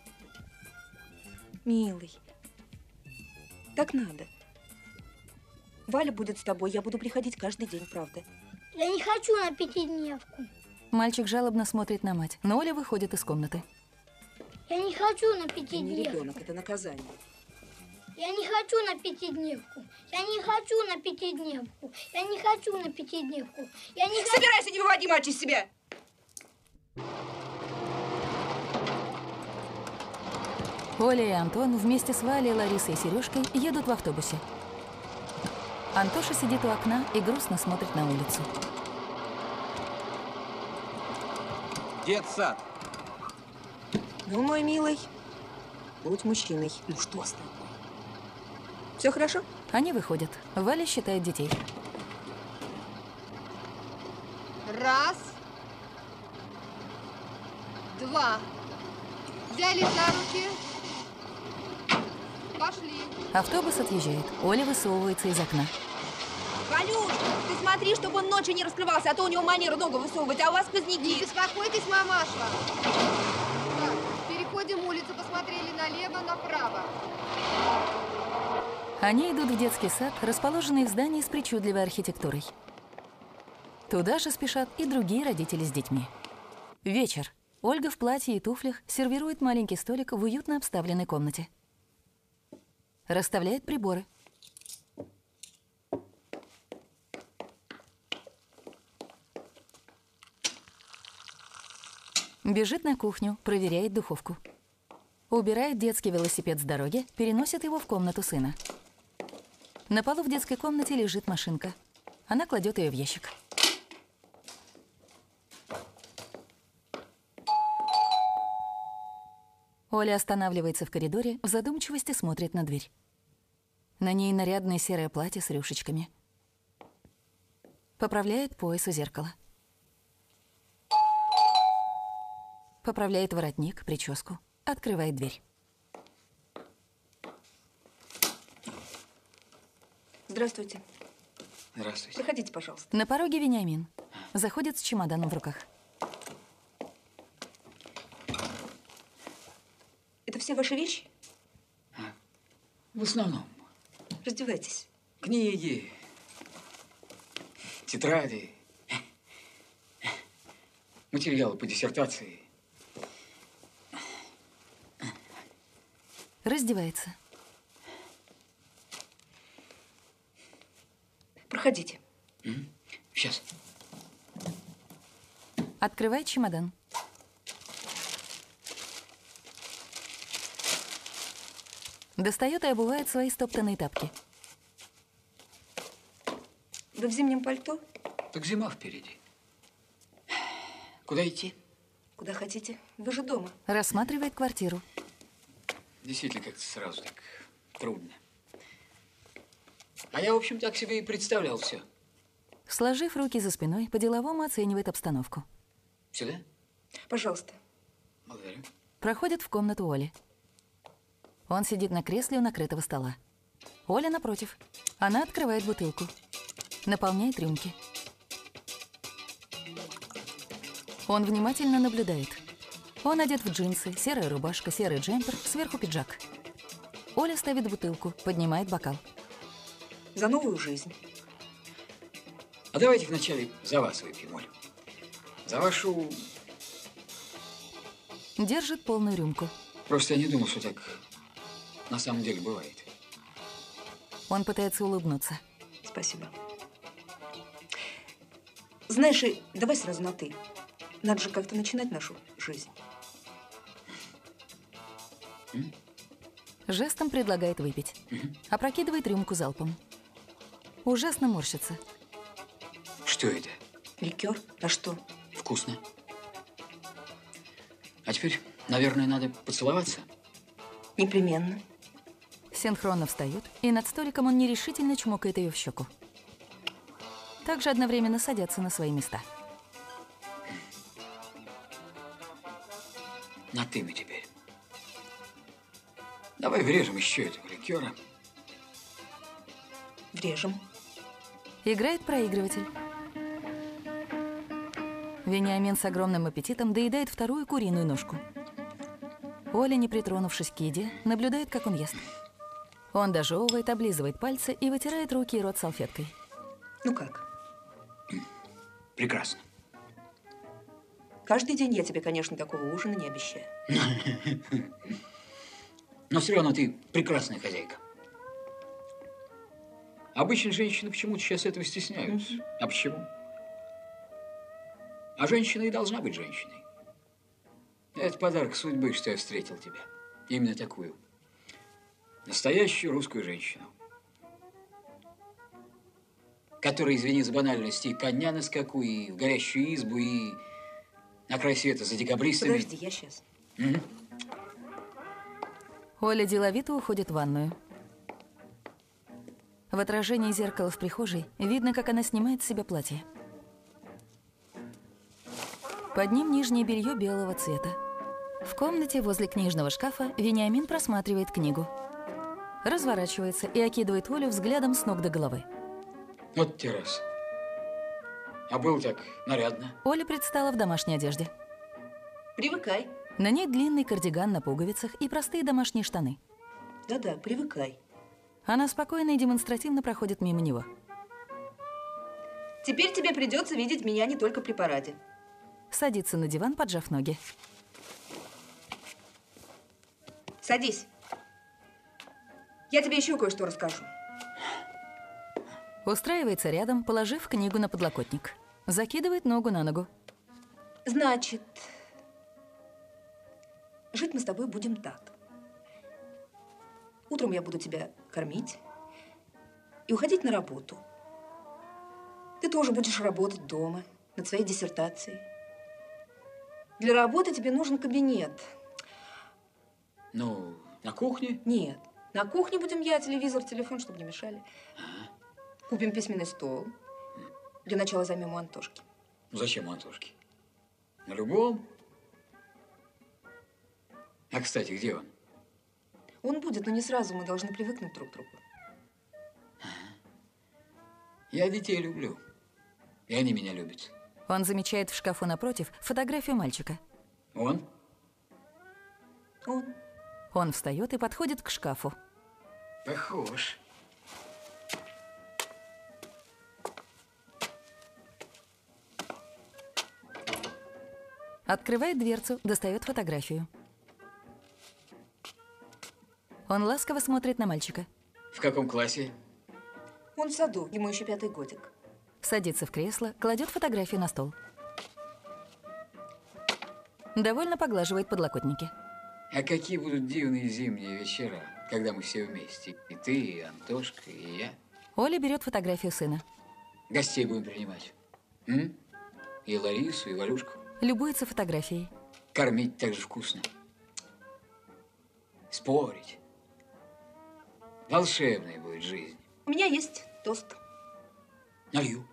Милый. Так надо. Валя будет с тобой, я буду приходить каждый день, правда. Я не хочу на пятидневку. Мальчик жалобно смотрит на мать, но Оля выходит из комнаты. Я не хочу на Ты пятидневку. не ребенок, это наказание. Я не хочу на пятидневку. Я не хочу на пятидневку. Я не хочу на пятидневку. Я не хочу... Собирайся, не выводи мать из себя! Оля и Антон вместе с Валей, Ларисой и Сережкой едут в автобусе. Антоша сидит у окна и грустно смотрит на улицу. Детсад. Ну, мой милый, будь мужчиной. Ну что с тобой? Все хорошо? Они выходят. Валя считает детей. Раз. Два. Взяли за руки. Пошли. Автобус отъезжает. Оля высовывается из окна. Валюш, ты смотри, чтобы он ночью не раскрывался, а то у него манера ногу высовывать, а у вас сквозняки. Не беспокойтесь, мамаша. Так, переходим улицу, посмотрели налево, направо. Они идут в детский сад, расположенный в здании с причудливой архитектурой. Туда же спешат и другие родители с детьми. Вечер. Ольга в платье и туфлях сервирует маленький столик в уютно обставленной комнате. Расставляет приборы. Бежит на кухню, проверяет духовку. Убирает детский велосипед с дороги, переносит его в комнату сына. На полу в детской комнате лежит машинка. Она кладет ее в ящик. Оля останавливается в коридоре, в задумчивости смотрит на дверь. На ней нарядное серое платье с рюшечками. Поправляет пояс у зеркала. Поправляет воротник, прическу. Открывает дверь. Здравствуйте. Здравствуйте. Проходите, пожалуйста. На пороге Вениамин. Заходит с чемоданом в руках. Это все ваши вещи? В основном. Раздевайтесь. Книги, тетради, материалы по диссертации. Раздевается. Проходите. М-м. Сейчас. Открывает чемодан. Достает и обувает свои стоптанные тапки. Вы в зимнем пальто? Так зима впереди. Куда идти? Куда хотите. Вы же дома. Рассматривает квартиру. Действительно, как-то сразу так трудно. А я, в общем, так себе и представлял все. Сложив руки за спиной, по-деловому оценивает обстановку. Сюда? Пожалуйста. Благодарю. Проходит в комнату Оли. Он сидит на кресле у накрытого стола. Оля напротив. Она открывает бутылку. Наполняет рюмки. Он внимательно наблюдает. Он одет в джинсы, серая рубашка, серый джемпер, сверху пиджак. Оля ставит бутылку, поднимает бокал. За новую жизнь. А давайте вначале за вас выпьем, Оля. За вашу... Держит полную рюмку. Просто я не думал, что так на самом деле бывает. Он пытается улыбнуться. Спасибо. Знаешь, и давай сразу на «ты». Надо же как-то начинать нашу жизнь. М? Жестом предлагает выпить. Мгм. Опрокидывает рюмку залпом. Ужасно морщится. Что это? Ликер? А что? Вкусно. А теперь, наверное, надо поцеловаться? Непременно. Синхронно встают, и над столиком он нерешительно чмокает ее в щеку. Также одновременно садятся на свои места. На «ты» мы теперь. Давай врежем еще этого ликера. Врежем. Играет проигрыватель. Вениамин с огромным аппетитом доедает вторую куриную ножку. Оля, не притронувшись к еде, наблюдает, как он ест. Он дожевывает, облизывает пальцы и вытирает руки и рот салфеткой. Ну как? Прекрасно. Каждый день я тебе, конечно, такого ужина не обещаю. Но все равно ты прекрасная хозяйка. Обычно женщины почему-то сейчас этого стесняются. Mm-hmm. А почему? А женщина и должна быть женщиной. Это подарок судьбы, что я встретил тебя. Именно такую. Настоящую русскую женщину. Которая, извини за банальность, и коня на скаку, и в горящую избу, и на край света за декабристами. Подожди, я сейчас. Mm-hmm. Оля деловито уходит в ванную. В отражении зеркала в прихожей видно, как она снимает с себя платье. Под ним нижнее белье белого цвета. В комнате возле книжного шкафа Вениамин просматривает книгу. Разворачивается и окидывает Олю взглядом с ног до головы. Вот те раз. А был так нарядно. Оля предстала в домашней одежде. Привыкай. На ней длинный кардиган на пуговицах и простые домашние штаны. Да-да, привыкай. Она спокойно и демонстративно проходит мимо него. Теперь тебе придется видеть меня не только при параде. Садится на диван, поджав ноги. Садись. Я тебе еще кое-что расскажу. Устраивается рядом, положив книгу на подлокотник. Закидывает ногу на ногу. Значит, жить мы с тобой будем так. Утром я буду тебя кормить и уходить на работу. Ты тоже будешь работать дома над своей диссертацией. Для работы тебе нужен кабинет. Ну, на кухне? Нет. На кухне будем я, телевизор, телефон, чтобы не мешали. Купим письменный стол. Для начала займем у Антошки. Ну, зачем у Антошки? На любом. А, кстати, где он? Он будет, но не сразу. Мы должны привыкнуть друг к другу. Я детей люблю. И они меня любят. Он замечает в шкафу напротив фотографию мальчика. Он? Он. Он встает и подходит к шкафу. Похож. Открывает дверцу, достает фотографию. Он ласково смотрит на мальчика. В каком классе? Он в саду, ему еще пятый годик. Садится в кресло, кладет фотографию на стол. Довольно поглаживает подлокотники. А какие будут дивные зимние вечера, когда мы все вместе? И ты, и Антошка, и я. Оля берет фотографию сына. Гостей будем принимать. М? И Ларису, и Валюшку. Любуется фотографией. Кормить так же вкусно. Спорить. Волшебная будет жизнь. У меня есть тост. Налью.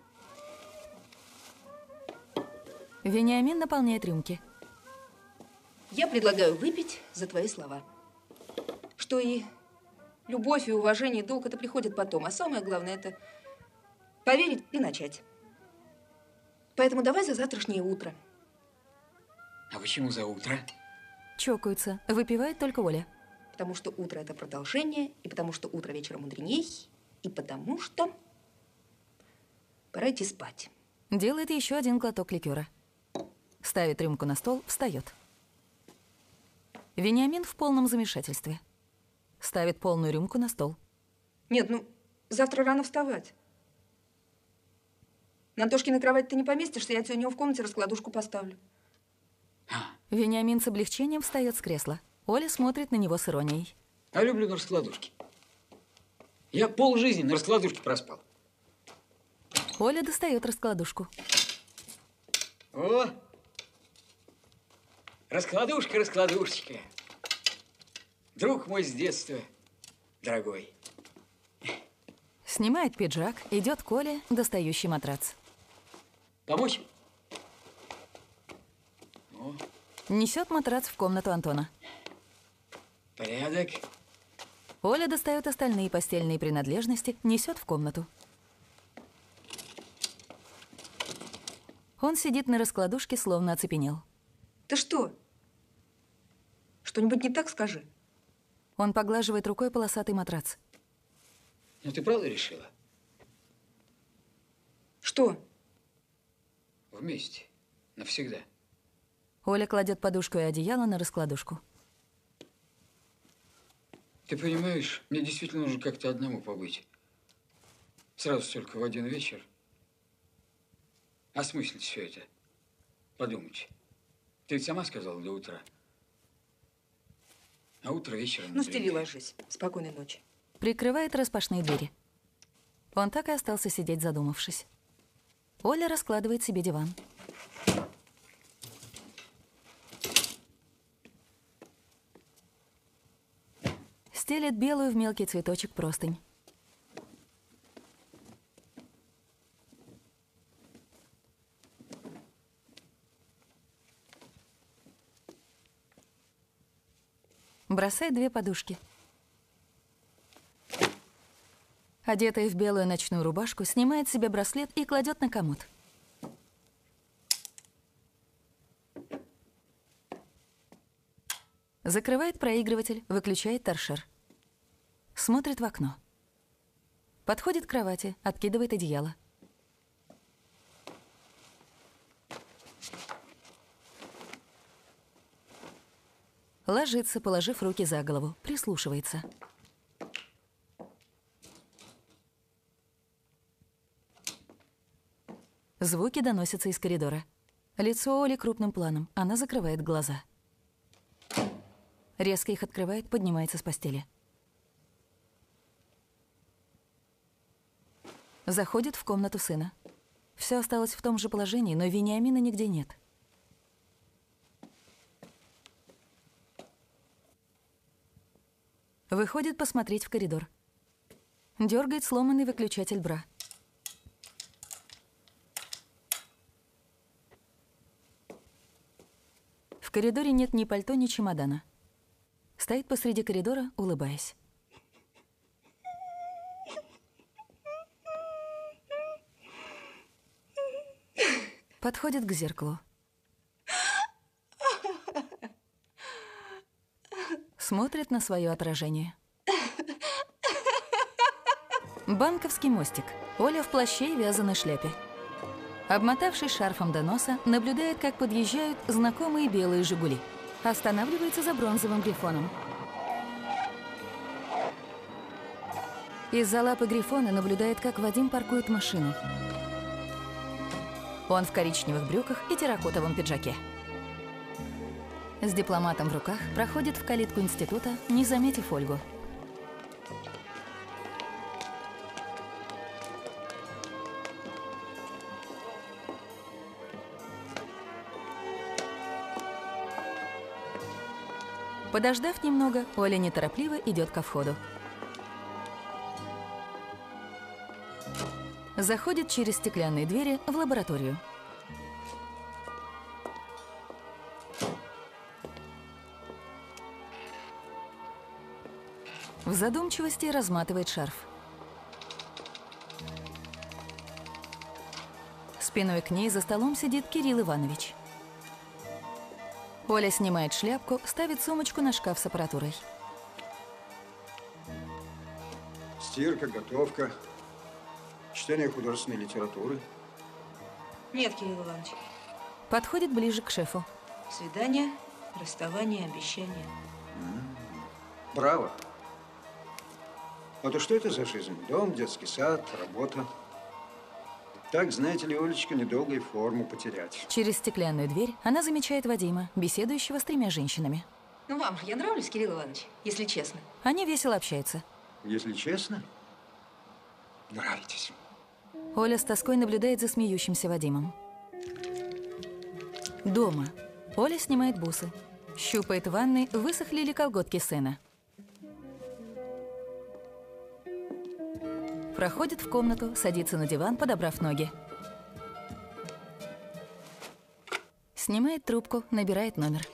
Вениамин наполняет рюмки. Я предлагаю выпить за твои слова. Что и любовь, и уважение, и долг – это приходит потом. А самое главное – это поверить и начать. Поэтому давай за завтрашнее утро. А почему за утро? Чокаются. Выпивает только Оля. Потому что утро – это продолжение, и потому что утро вечера мудреней, и потому что пора идти спать. Делает еще один глоток ликера. Ставит рюмку на стол, встает. Вениамин в полном замешательстве. Ставит полную рюмку на стол. Нет, ну, завтра рано вставать. На Антошкиной кровати ты не поместишься, я тебе у него в комнате раскладушку поставлю. Вениамин с облегчением встает с кресла. Оля смотрит на него с иронией. А люблю на раскладушке. Я полжизни на раскладушке проспал. Оля достает раскладушку. О! Раскладушка, раскладушечка. Друг мой с детства, дорогой. Снимает пиджак, идет к Оле, достающий матрац. Помочь? О. Несет матрац в комнату Антона. Порядок. Оля достает остальные постельные принадлежности, несет в комнату. Он сидит на раскладушке, словно оцепенел. Ты что? Что-нибудь не так скажи? Он поглаживает рукой полосатый матрац. Ну ты правда решила? Что? Вместе. Навсегда. Оля кладет подушку и одеяло на раскладушку. Ты понимаешь, мне действительно нужно как-то одному побыть. Сразу только в один вечер. Осмыслить все это. Подумать. Ты ведь сама сказала до утра. А утро вечером... Ну, стели, ложись. Спокойной ночи. Прикрывает распашные двери. Он так и остался сидеть, задумавшись. Оля раскладывает себе диван. Стелет белую в мелкий цветочек простынь. Бросает две подушки. Одетая в белую ночную рубашку, снимает себе браслет и кладет на комод. Закрывает проигрыватель, выключает торшер. Смотрит в окно. Подходит к кровати, откидывает одеяло. Ложится, положив руки за голову, прислушивается. Звуки доносятся из коридора. Лицо Оли крупным планом. Она закрывает глаза. Резко их открывает, поднимается с постели. Заходит в комнату сына. Все осталось в том же положении, но Вениамина нигде нет. Выходит посмотреть в коридор. Дергает сломанный выключатель бра. В коридоре нет ни пальто, ни чемодана. Стоит посреди коридора, улыбаясь. Подходит к зеркалу. Смотрит на свое отражение. Банковский мостик. Оля в плаще и вязаной шляпе. Обмотавшись шарфом до носа, наблюдает, как подъезжают знакомые белые «Жигули». Останавливается за бронзовым грифоном. Из-за лапы грифона наблюдает, как Вадим паркует машину. Он в коричневых брюках и терракотовом пиджаке. С дипломатом в руках проходит в калитку института, не заметив Ольгу. Подождав немного, Оля неторопливо идет ко входу. Заходит через стеклянные двери в лабораторию. В задумчивости разматывает шарф. Спиной к ней за столом сидит Кирилл Иванович. Оля снимает шляпку, ставит сумочку на шкаф с аппаратурой. Стирка, готовка, чтение художественной литературы. Нет, Кирилл Иванович. Подходит ближе к шефу. Свидание, расставание, обещание. Браво. Вот и что это за жизнь? Дом, детский сад, работа. Так, знаете ли, Олечка, недолго и форму потерять. Через стеклянную дверь она замечает Вадима, беседующего с тремя женщинами. Ну, вам же я нравлюсь, Кирилл Иванович, если честно. Они весело общаются. Если честно, нравитесь. Оля с тоской наблюдает за смеющимся Вадимом. Дома. Оля снимает бусы. Щупает в ванной, высохли ли колготки сына. Проходит в комнату, садится на диван, подобрав ноги. Снимает трубку, набирает номер.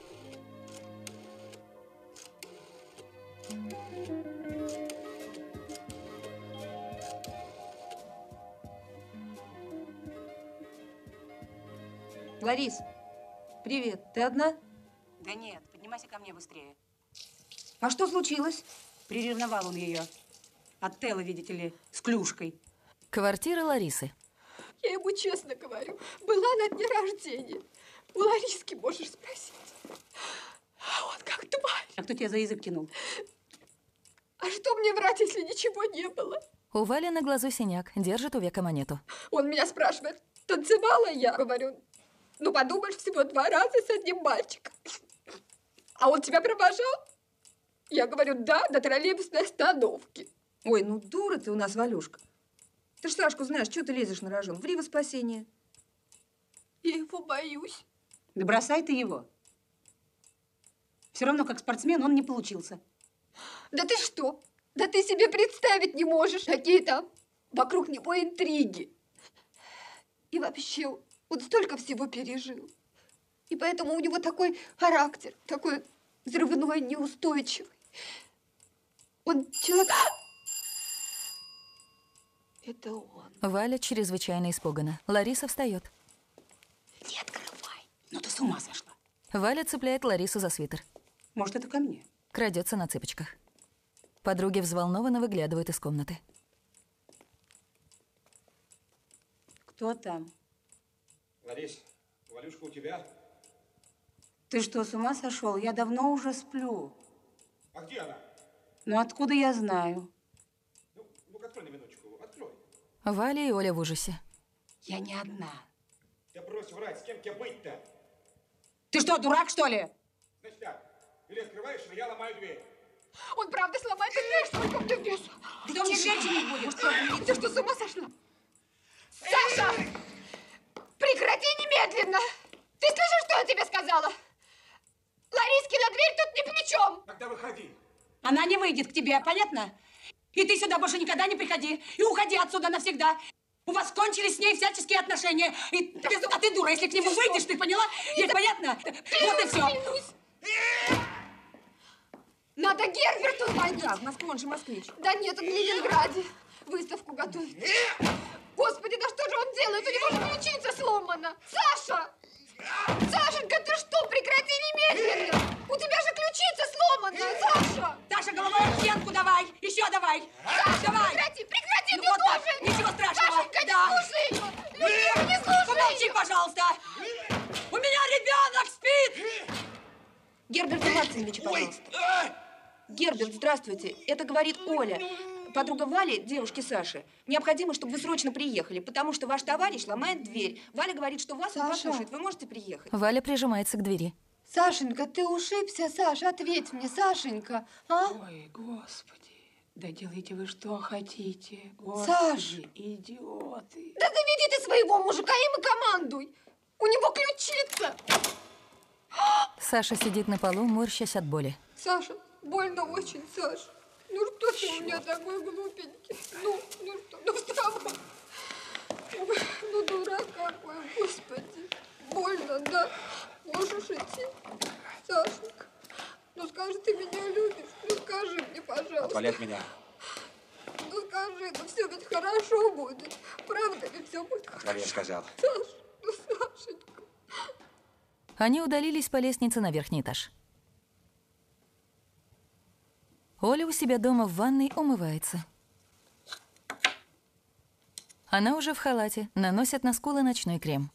Ларис, привет. Ты одна? Да нет, поднимайся ко мне быстрее. А что случилось? Приревновал он ее. От Телла, видите ли, с клюшкой. Квартира Ларисы. Я ему честно говорю, была на дне рождения. У Лариски можешь спросить. А он как тварь. А кто тебя за язык тянул? А что мне врать, если ничего не было? У Вали на глазу синяк, держит у века монету. Он меня спрашивает, танцевала я? Говорю, ну подумаешь, всего два раза с одним мальчиком. А он тебя провожал? Я говорю, да, до троллейбусной остановки. Ой, ну дура ты у нас, Валюшка. Ты ж Сашку знаешь, чего ты лезешь на рожон? Ври во спасение. Я его боюсь. Да бросай ты его. Все равно, как спортсмен, он не получился. Да ты что? Да ты себе представить не можешь, какие там вокруг него интриги. И вообще, он столько всего пережил. И поэтому у него такой характер, такой взрывной, неустойчивый. Он человек... Это он. Валя чрезвычайно испугана. Лариса встает. Не открывай. Ну ты с ума сошла. Валя цепляет Ларису за свитер. Может, это ко мне? Крадется на цыпочках. Подруги взволнованно выглядывают из комнаты. Кто там? Ларис, Валюшка у тебя? Ты что, с ума сошел? Я давно уже сплю. А где она? Ну, откуда я знаю? Ну, ну открой на минуточку, открой. Валя и Оля в ужасе. Я не одна. Да брось врать, с кем тебе быть-то? Ты что, дурак, что ли? Значит так, Или открываешь, или я ломаю дверь. Он правда сломает дверь, сколько мне веса. Кто мне дверь чинить будет? Ты что, с ума сошла? Саша! Прекрати немедленно! Ты слышишь, что я тебе сказала? Ларискина дверь тут ни при чем! Тогда выходи. Она не выйдет к тебе, понятно? И ты сюда больше никогда не приходи. И уходи отсюда навсегда. У вас кончились с ней всяческие отношения. И ты, а ты дура, если к нему выйдешь, ты поняла? Есть, понятно? Вот и все. Надо Герберту звонить. Да, в Москву, он же москвич. Да нет, он в Ленинграде. Выставку готовит. Господи, да что же он делает? У него же ключица сломана. Саша! Сашенька, ты что? Прекрати немедленно! У тебя же ключица сломана, Саша! Саша, головой об стенку давай! Еще давай! Саша, давай! прекрати, прекрати, ну ты вот тоже! Так. Ничего страшного! Сашенька, да. не слушай ее! Не слушай Помолчи, ее! пожалуйста! У меня ребенок спит! Герберт Максимович, пожалуйста. Герберт, здравствуйте. Это говорит Оля, подруга Вали, девушки Саши. Необходимо, чтобы вы срочно приехали, потому что ваш товарищ ломает дверь. Валя говорит, что вас он послушает. Вы можете приехать? Валя прижимается к двери. Сашенька, ты ушибся, Саша, ответь мне, Сашенька, а? Ой, господи, да делайте вы что хотите. Господи, Саш! идиоты. Да заведи ты своего мужика, им и командуй. У него ключица. Саша сидит на полу, морщась от боли. Саша, больно очень, Саша. Ну что ты у меня такой глупенький? Ну, ну что, ну вставай. Ой, ну дурак какой, господи. Больно, да? Можешь идти? Сашенька, ну скажи, ты меня любишь? Ну скажи мне, пожалуйста. Отвали от меня. Ну скажи, ну все ведь хорошо будет. Правда ведь все будет хорошо? Отвали, я сказал. Саш, ну Сашенька. Они удалились по лестнице на верхний этаж. Оля у себя дома в ванной умывается. Она уже в халате, наносит на скулы ночной крем.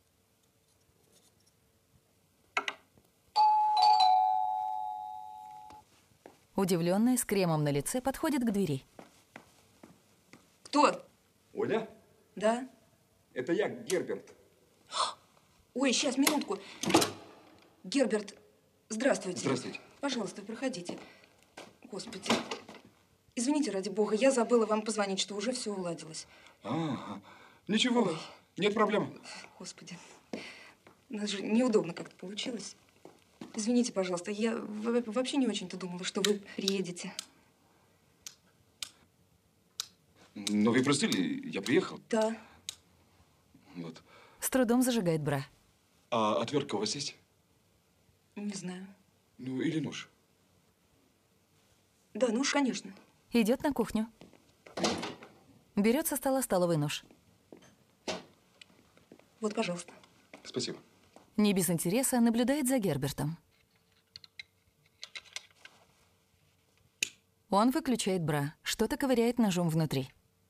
Удивленная, с кремом на лице, подходит к двери. Кто? Оля? Да? Это я, Герберт. Ой, сейчас, минутку. Герберт, здравствуйте. Здравствуйте. Пожалуйста, проходите. Господи, извините, ради бога, я забыла вам позвонить, что уже все уладилось. А, ничего, Ой. Нет проблем. Господи, у нас же неудобно как-то получилось. Извините, пожалуйста, я вообще не очень-то думала, что вы приедете. Но вы простили, я приехал. Да. Вот. С трудом зажигает бра. А отвертка у вас есть? Не знаю. Ну, или нож? Да, нож, конечно. Идет на кухню. Берет со стола столовый нож. Вот, пожалуйста. Спасибо. Не без интереса наблюдает за Гербертом. Он выключает бра, что-то ковыряет ножом внутри.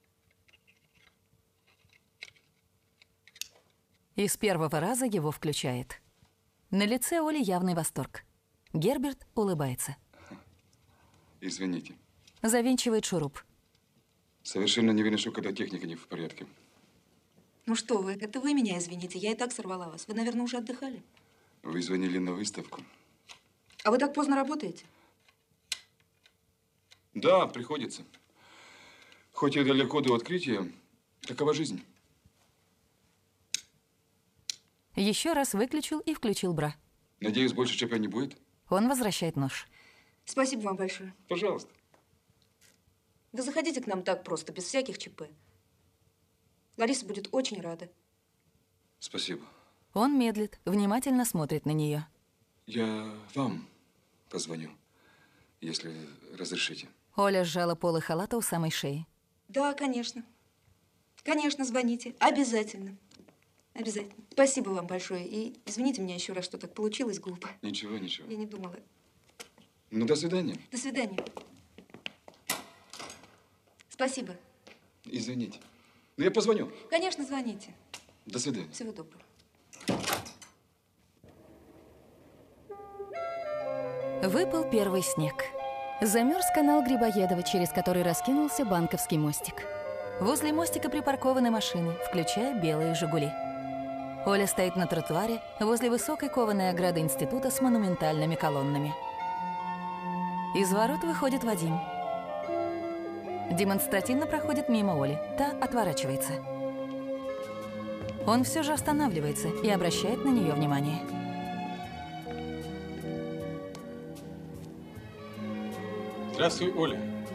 И с первого раза его включает. На лице Оли явный восторг. Герберт улыбается. Извините. Завинчивает шуруп. Совершенно не выношу, когда техника не в порядке. Ну что вы, это вы меня извините, я и так сорвала вас. Вы, наверное, уже отдыхали. Вы звонили на выставку. А вы так поздно работаете? Да, приходится. Хоть и далеко до открытия, такова жизнь. Еще раз выключил и включил бра. Надеюсь, больше ЧП не будет? Он возвращает нож. Спасибо вам большое. Пожалуйста. Вы заходите к нам так просто, без всяких ЧП. Лариса будет очень рада. Спасибо. Он медлит, внимательно смотрит на нее. Я вам позвоню, если разрешите. Оля сжала полы халата у самой шеи. Да, конечно. Конечно, звоните. Обязательно. Обязательно. Спасибо вам большое. И извините меня еще раз, что так получилось глупо. Ничего, ничего. Я не думала. Ну, до свидания. До свидания. Спасибо. Извините. Ну, я позвоню. Конечно, звоните. До свидания. Всего доброго. Выпал первый снег. Замерз канал Грибоедова, через который раскинулся Банковский мостик. Возле мостика припаркованы машины, включая белые «Жигули». Оля стоит на тротуаре возле высокой кованой ограды института с монументальными колоннами. Из ворот выходит Вадим. Демонстративно проходит мимо Оли. Та отворачивается. Он все же останавливается и обращает на нее внимание. Здравствуй, Оля.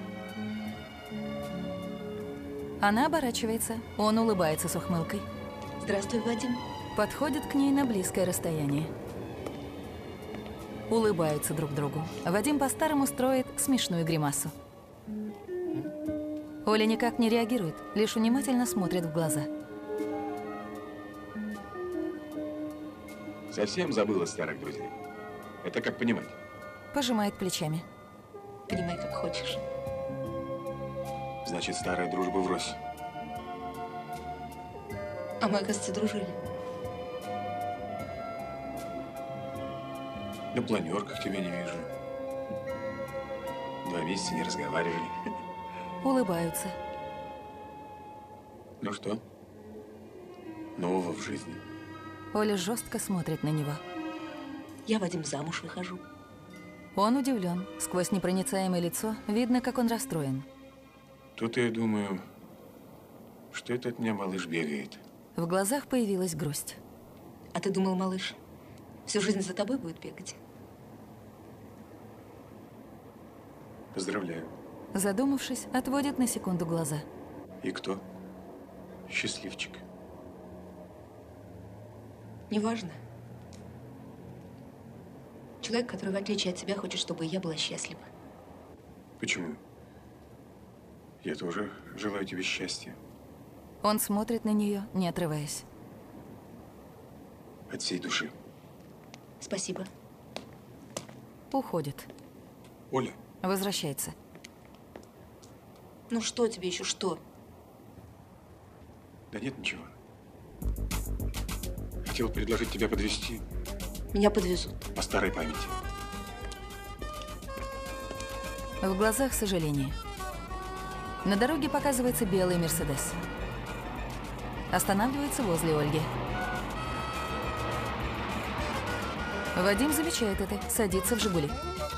Она оборачивается. Он улыбается с ухмылкой. Здравствуй, Вадим. Подходит к ней на близкое расстояние. Улыбаются друг другу. Вадим по-старому строит смешную гримасу. Оля никак не реагирует, лишь внимательно смотрит в глаза. Совсем забыла старых друзей. Это как понимать? Пожимает плечами. Понимай, как хочешь. Значит, старая дружба врозь. А мы, кажется, дружили. На планерках тебя не вижу. Два месяца не разговаривали. Улыбаются. Ну что? Нового в жизни? Оля жестко смотрит на него. Я, Вадим, замуж выхожу. Он удивлен. Сквозь непроницаемое лицо видно, как он расстроен. Тут я думаю, что это от меня малыш бегает. В глазах появилась грусть. А ты думал, малыш, всю жизнь за тобой будет бегать? Поздравляю. Задумавшись, отводит на секунду глаза. И кто? Счастливчик. Неважно. Человек, который, в отличие от тебя, хочет, чтобы я была счастлива. Почему? Я тоже желаю тебе счастья. Он смотрит на нее, не отрываясь. От всей души. Спасибо. Уходит. Оля. Возвращается. Ну что тебе еще, что? Да нет ничего. Хотел предложить тебя подвезти. Меня подвезут. По старой памяти. В глазах сожаление. На дороге показывается белый Мерседес. Останавливается возле Ольги. Вадим замечает это, садится в «Жигули».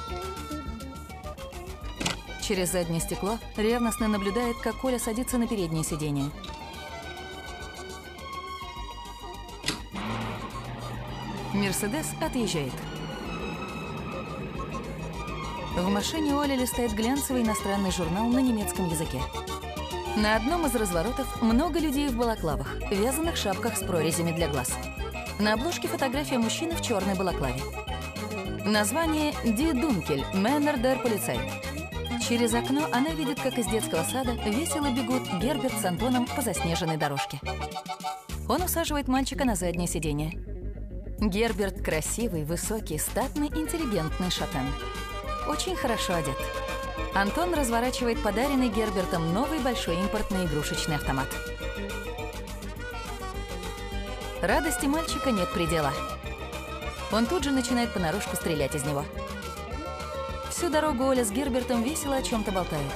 Через заднее стекло ревностно наблюдает, как Оля садится на переднее сиденье. Мерседес отъезжает. В машине Оля листает глянцевый иностранный журнал на немецком языке. На одном из разворотов много людей в балаклавах, вязаных шапках с прорезями для глаз. На обложке фотография мужчины в черной балаклаве. Название «Die Dunkel, Männer der Polizei». Через окно она видит, как из детского сада весело бегут Герберт с Антоном по заснеженной дорожке. Он усаживает мальчика на заднее сиденье. Герберт красивый, высокий, статный, интеллигентный шатен. Очень хорошо одет. Антон разворачивает подаренный Гербертом новый большой импортный игрушечный автомат. Радости мальчика нет предела. Он тут же начинает понарошку стрелять из него. Всю дорогу Оля с Гербертом весело о чем-то болтает.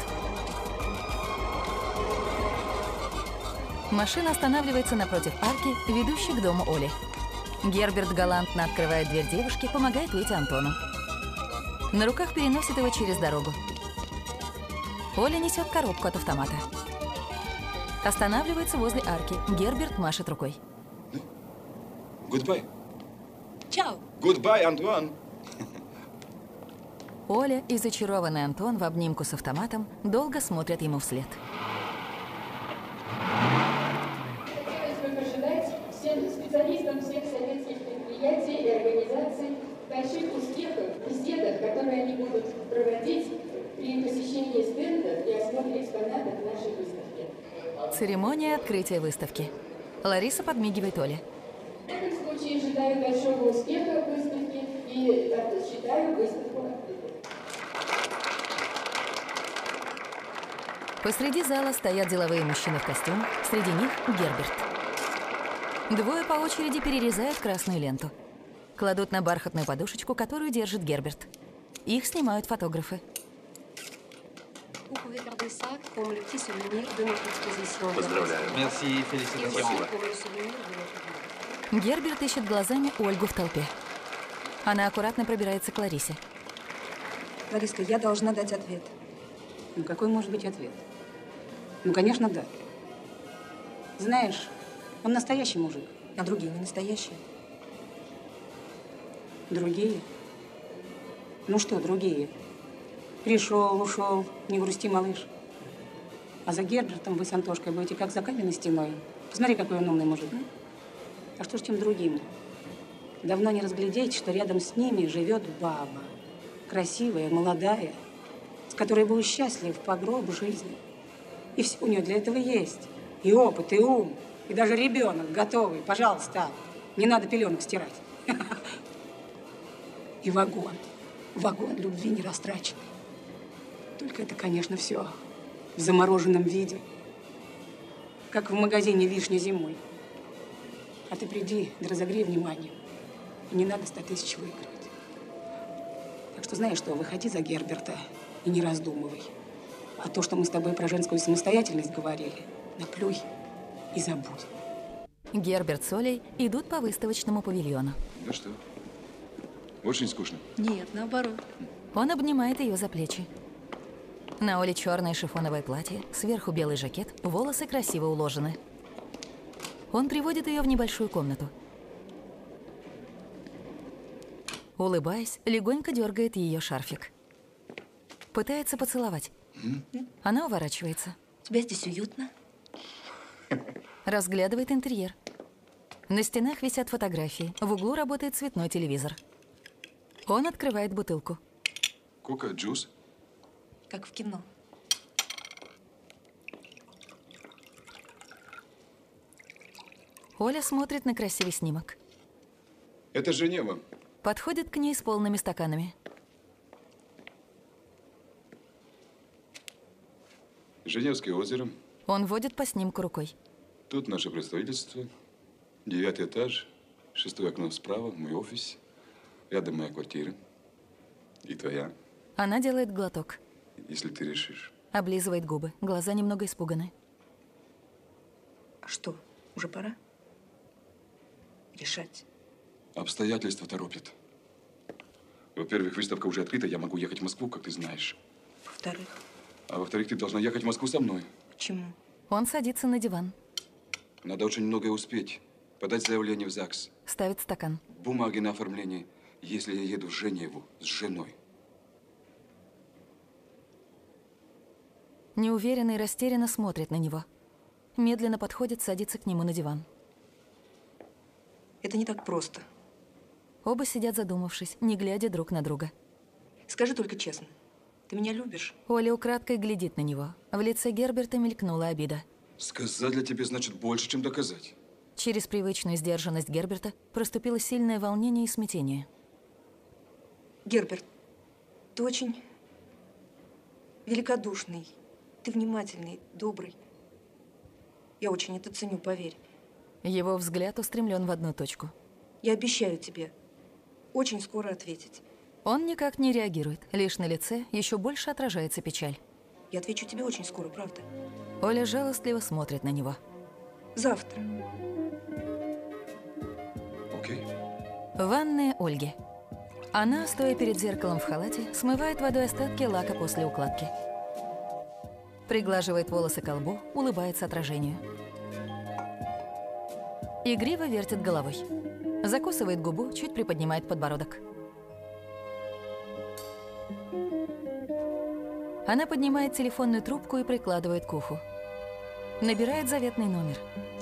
Машина останавливается напротив арки, ведущей к дому Оли. Герберт галантно открывает дверь девушки, помогает выйти Антону. На руках переносит его через дорогу. Оля несет коробку от автомата. Останавливается возле арки. Герберт машет рукой. Goodbye. Чао. Goodbye, Антуан. Оля и зачарованный Антон в обнимку с автоматом долго смотрят ему вслед. Хотелось бы пожелать всем специалистам всех советских предприятий и организаций больших успехов в беседах, которые они будут проводить при посещении стендов и осмотре экспонатов нашей выставки. Церемония открытия выставки. Лариса подмигивает Оле. В этом случае желаю большого успеха в выставке и считаю выставку открытой. Посреди зала стоят деловые мужчины в костюмах, среди них Герберт. Двое по очереди перерезают красную ленту. Кладут на бархатную подушечку, которую держит Герберт. Их снимают фотографы. Поздравляю. Merci, félicitations. Герберт ищет глазами Ольгу в толпе. Она аккуратно пробирается к Ларисе. Лариска, я должна дать ответ. Ну, какой может быть ответ? Ну, конечно, да. Знаешь, он настоящий мужик. А другие не настоящие? Другие? Ну что, другие? Пришел, ушел, не грусти, малыш. А за Гербертом вы с Антошкой будете как за каменной стеной. Посмотри, какой он умный мужик. А, а что ж тем другим? Давно не разглядеть, что рядом с ними живет баба. Красивая, молодая, с которой был счастлив по гробу жизни. И все у нее для этого есть. И опыт, и ум, и даже ребенок готовый. Пожалуйста, не надо пеленок стирать. И вагон. Вагон любви не растраченный. Только это, конечно, все в замороженном виде. Как в магазине вишня зимой. А ты приди, да разогрей внимание. И не надо сто тысяч выигрывать. Так что знаешь что, выходи за Герберта и не раздумывай. А то, что мы с тобой про женскую самостоятельность говорили, наплюй и забудь. Герберт с Олей идут по выставочному павильону. Ну что, очень скучно? Нет, наоборот. Он обнимает ее за плечи. На Оле черное шифоновое платье, сверху белый жакет, волосы красиво уложены. Он приводит ее в небольшую комнату. Улыбаясь, легонько дергает ее шарфик. Пытается поцеловать. Она уворачивается. Тебе здесь уютно? Разглядывает интерьер. На стенах висят фотографии. В углу работает цветной телевизор. Он открывает бутылку. Кока, джус? Как в кино. Оля смотрит на красивый снимок. Это Женева. Подходит к ней с полными стаканами. Женевское озеро. Он водит по снимку рукой. Тут наше представительство. Девятый этаж. Шестое окно справа. Мой офис. Рядом моя квартира. И твоя. Она делает глоток. Если ты решишь. Облизывает губы. Глаза немного испуганы. А что, уже пора? Решать. Обстоятельства торопят. Во-первых, выставка уже открыта. Я могу ехать в Москву, как ты знаешь. Во-вторых? А во-вторых, ты должна ехать в Москву со мной. Почему? Он садится на диван. Надо очень многое успеть. Подать заявление в ЗАГС. Ставит стакан. Бумаги на оформление. Если я еду в Женеву с женой. Неуверенно и растерянно смотрит на него. Медленно подходит, садится к нему на диван. Это не так просто. Оба сидят задумавшись, не глядя друг на друга. Скажи только честно, ты меня любишь? Оля украдкой глядит на него. В лице Герберта мелькнула обида. Сказать для тебя значит больше, чем доказать. Через привычную сдержанность Герберта проступило сильное волнение и смятение. Герберт, ты очень великодушный, ты внимательный, добрый. Я очень это ценю, поверь. Его взгляд устремлен в одну точку. Я обещаю тебе очень скоро ответить. Он никак не реагирует, лишь на лице еще больше отражается печаль. Я отвечу тебе очень скоро, правда. Оля жалостливо смотрит на него. Завтра. Окей. Ванная Ольги. Она, стоя перед зеркалом в халате, смывает водой остатки лака после укладки. Приглаживает волосы ко лбу, улыбается отражению. Игриво вертит головой. Закусывает губу, чуть приподнимает подбородок. Она поднимает телефонную трубку и прикладывает к уху. Набирает заветный номер.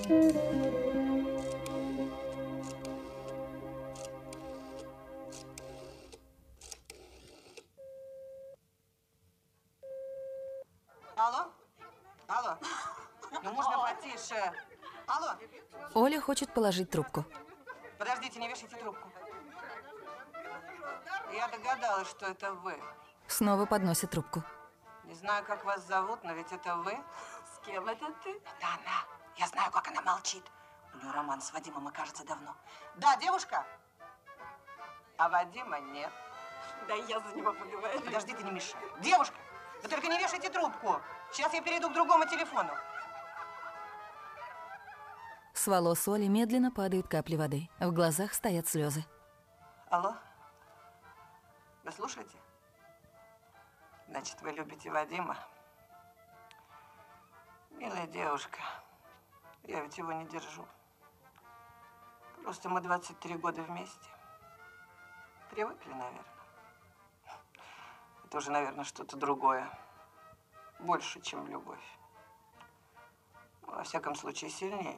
Алло? Алло? Ну, можно потише. Алло? Оля хочет положить трубку. Подождите, не вешайте трубку. Я догадалась, что это вы. Снова подносит трубку. Не знаю, как вас зовут, но ведь это вы. С кем это ты? Это она. Я знаю, как она молчит. У нее роман с Вадимом, и кажется, давно. Да, девушка? А Вадима нет. Да я за него поговорю. Подожди, ты не мешай. Девушка, вы только не вешайте трубку. Сейчас я перейду к другому телефону. С волос Оли медленно падают капли воды. В глазах стоят слезы. Алло? Вы слушаете? Значит, вы любите Вадима? Милая девушка, я ведь его не держу. Просто мы двадцать три года вместе. Привыкли, наверное. Это уже, наверное, что-то другое. Больше, чем любовь. Во всяком случае, сильнее.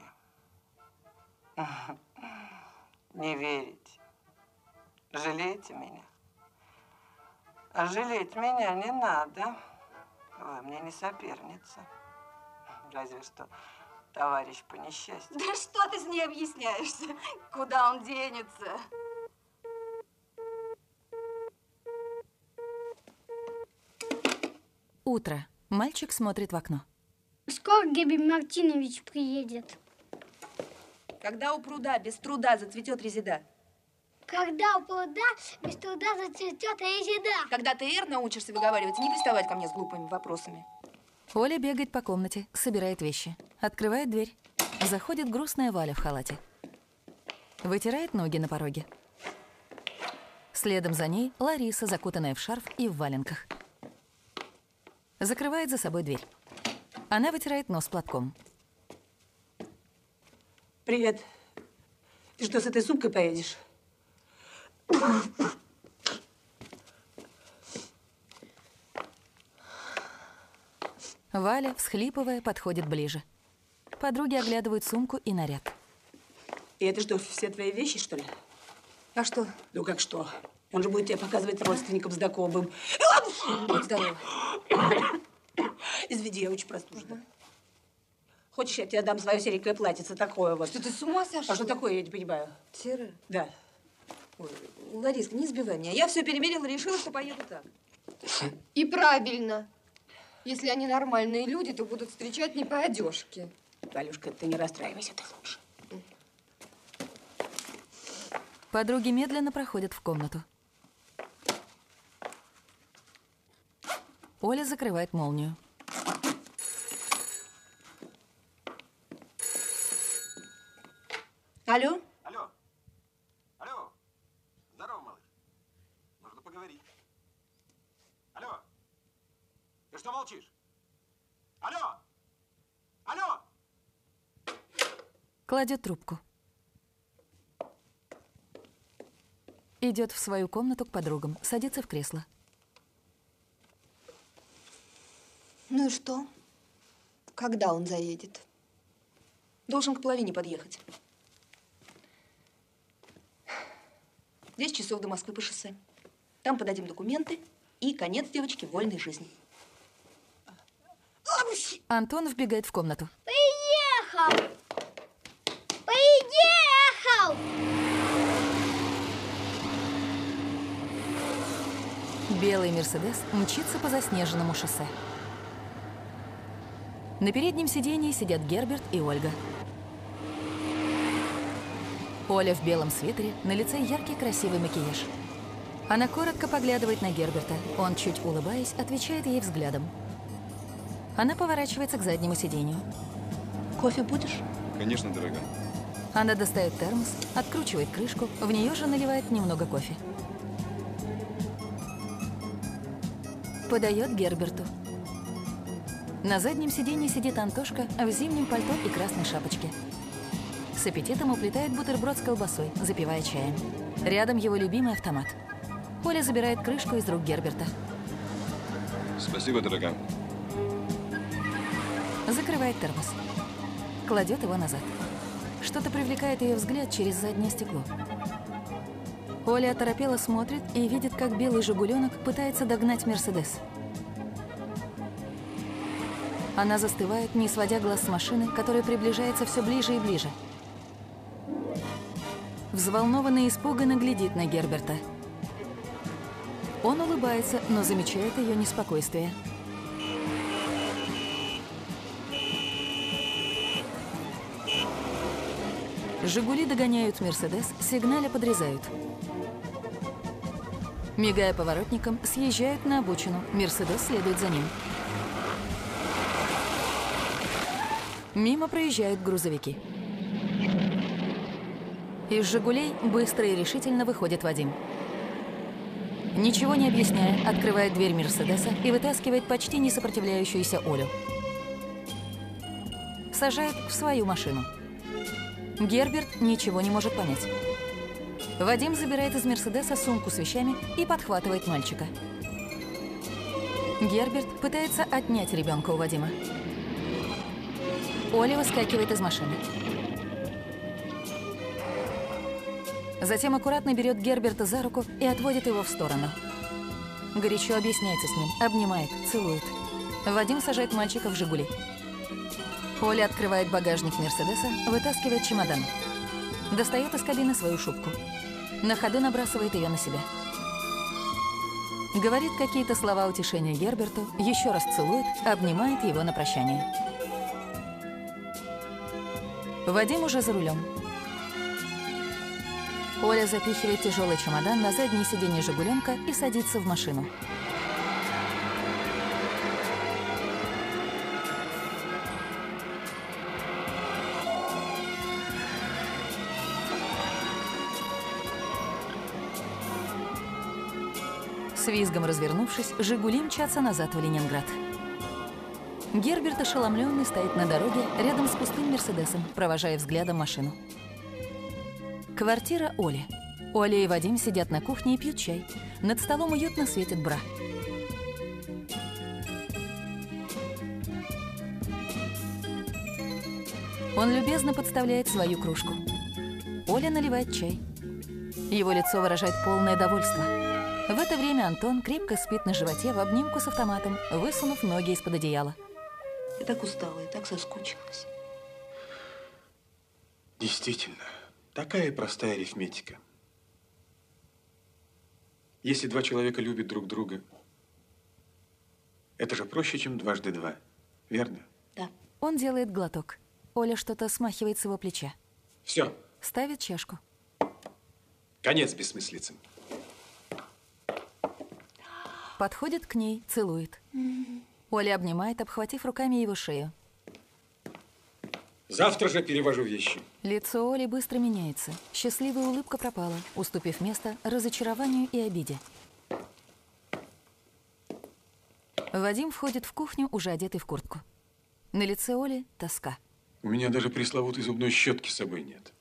Не верите. Жалеете меня? А жалеть меня не надо. Вы мне не соперница. Разве что товарищ по несчастью. Да что ты с ней объясняешься? Куда он денется? Утро. Мальчик смотрит в окно. Скоро Геби Мартинович приедет. Когда у пруда без труда зацветет резида? Когда у пруда без труда зацветет резида? Когда ты «р» научишься выговаривать, не приставать ко мне с глупыми вопросами. Оля бегает по комнате, собирает вещи. Открывает дверь. Заходит грустная Валя в халате. Вытирает ноги на пороге. Следом за ней Лариса, закутанная в шарф и в валенках. Закрывает за собой дверь. Она вытирает нос платком. Привет. Ты что, с этой сумкой поедешь? Валя, всхлипывая, подходит ближе. Подруги оглядывают сумку и наряд. И это что, все твои вещи, что ли? А что? Ну как что? Он же будет тебе показывать родственникам знакомым. Будь здоров. Извини, я очень простужена. Хочешь, я тебе дам свое серенькое платьице, такое вот. Что ты с ума сошла? А что такое, я не понимаю? Серое? Да. Ой, Лариска, не сбивай меня. Я все перемерила, решила, что поеду так. И правильно. Если они нормальные люди, то будут встречать не по одежке. Валюшка, ты не расстраивайся, ты лучше. Подруги медленно проходят в комнату. Оля закрывает молнию. Алло? Алло. Алло. Здорово, малыш. Нужно поговорить. Алло. Ты что молчишь? Алло. Алло. Кладет трубку. Идет в свою комнату к подругам, садится в кресло. Ну и что? Когда он заедет? Должен к половине подъехать. Десять часов до Москвы по шоссе. Там подадим документы и конец девочки вольной жизни. Антон вбегает в комнату. Приехал! Приехал! Белый Мерседес мчится по заснеженному шоссе. На переднем сидении сидят Герберт и Ольга. Оля в белом свитере, на лице яркий красивый макияж. Она коротко поглядывает на Герберта. Он, чуть улыбаясь, отвечает ей взглядом. Она поворачивается к заднему сиденью. Кофе будешь? Конечно, дорогая. Она достает термос, откручивает крышку, в нее же наливает немного кофе. Подает Герберту. На заднем сиденье сидит Антошка в зимнем пальто и красной шапочке. С аппетитом уплетает бутерброд с колбасой, запивая чаем. Рядом его любимый автомат. Оля забирает крышку из рук Герберта. Спасибо, дорогая. Закрывает термос. Кладет его назад. Что-то привлекает ее взгляд через заднее стекло. Оля оторопела смотрит и видит, как белый «Жигуленок» пытается догнать «Мерседес». Она застывает, не сводя глаз с машины, которая приближается все ближе и ближе. Взволнованно и испуганно глядит на Герберта. Он улыбается, но замечает ее неспокойствие. «Жигули» догоняют «Мерседес», сигналя подрезают. Мигая поворотником, съезжают на обочину. «Мерседес» следует за ним. Мимо проезжают грузовики. Из «Жигулей» быстро и решительно выходит Вадим. Ничего не объясняя, открывает дверь Мерседеса и вытаскивает почти не сопротивляющуюся Олю. Сажает в свою машину. Герберт ничего не может понять. Вадим забирает из Мерседеса сумку с вещами и подхватывает мальчика. Герберт пытается отнять ребенка у Вадима. Оля выскакивает из машины. Затем аккуратно берет Герберта за руку и отводит его в сторону. Горячо объясняется с ним, обнимает, целует. Вадим сажает мальчика в «Жигули». Оля открывает багажник Мерседеса, вытаскивает чемодан. Достает из кабины свою шубку. На ходу набрасывает ее на себя. Говорит какие-то слова утешения Герберту, еще раз целует, обнимает его на прощание. Вадим уже за рулем. Оля запихивает тяжелый чемодан на заднее сиденье «Жигуленка» и садится в машину. С визгом развернувшись, «Жигули» мчатся назад в Ленинград. Герберт ошеломленный стоит на дороге рядом с пустым «Мерседесом», провожая взглядом машину. Квартира Оли. Оля и Вадим сидят на кухне и пьют чай. Над столом уютно светит бра. Он любезно подставляет свою кружку. Оля наливает чай. Его лицо выражает полное довольство. В это время Антон крепко спит на животе в обнимку с автоматом, высунув ноги из-под одеяла. Я так устала и так соскучилась. Действительно, такая простая арифметика. Если два человека любят друг друга, это же проще, чем дважды два, верно? Да. Он делает глоток. Оля что-то смахивает с его плеча. Все. Ставит чашку. Конец бессмыслицам. Подходит к ней, целует. Оля обнимает, обхватив руками его шею. Завтра же перевожу вещи. Лицо Оли быстро меняется. Счастливая улыбка пропала, уступив место разочарованию и обиде. Вадим входит в кухню, уже одетый в куртку. На лице Оли тоска. У меня даже пресловутой зубной щетки с собой нет.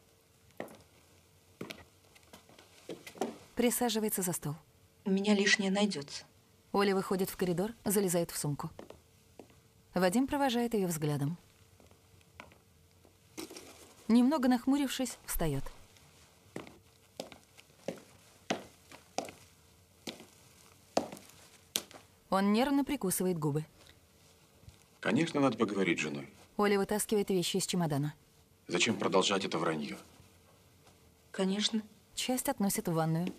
Присаживается за стол. У меня лишнее найдется. Оля выходит в коридор, залезает в сумку. Вадим провожает ее взглядом. Немного нахмурившись, встает. Он нервно прикусывает губы. Конечно, надо поговорить с женой. Оля вытаскивает вещи из чемодана. Зачем продолжать это вранье? Конечно. Часть относит в ванную.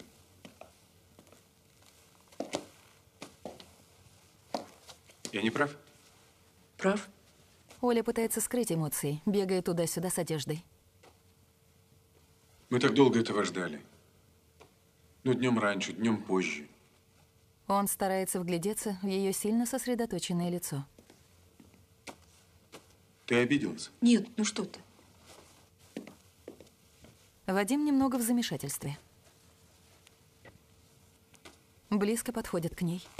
Я не прав? Прав. Оля пытается скрыть эмоции, бегая туда-сюда с одеждой. Мы так долго этого ждали. Ну, днем раньше, днем позже. Он старается вглядеться в ее сильно сосредоточенное лицо. Ты обиделась? Нет, ну что ты. Вадим немного в замешательстве. Близко подходит к ней.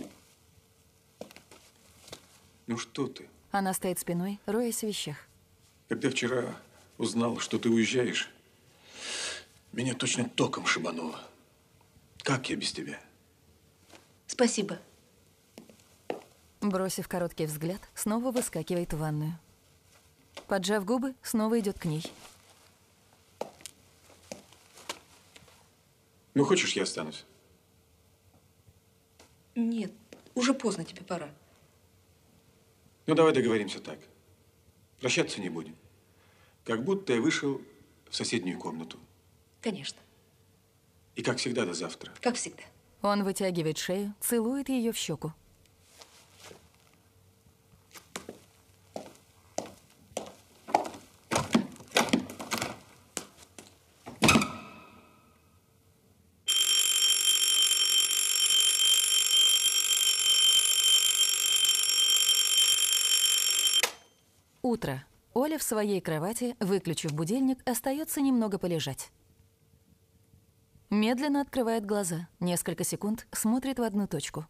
Ну что ты? Она стоит спиной, роясь в вещах. Когда вчера узнал, что ты уезжаешь, меня точно током шибануло. Как я без тебя? Спасибо. Бросив короткий взгляд, снова выскакивает в ванную. Поджав губы, снова идет к ней. Ну, хочешь, я останусь? Нет, уже поздно, тебе пора. Ну, давай договоримся так. Прощаться не будем. Как будто я вышел в соседнюю комнату. Конечно. И как всегда, до завтра. Как всегда. Он вытягивает шею, целует ее в щеку. Утро. Оля в своей кровати, выключив будильник, остается немного полежать. Медленно открывает глаза, несколько секунд смотрит в одну точку.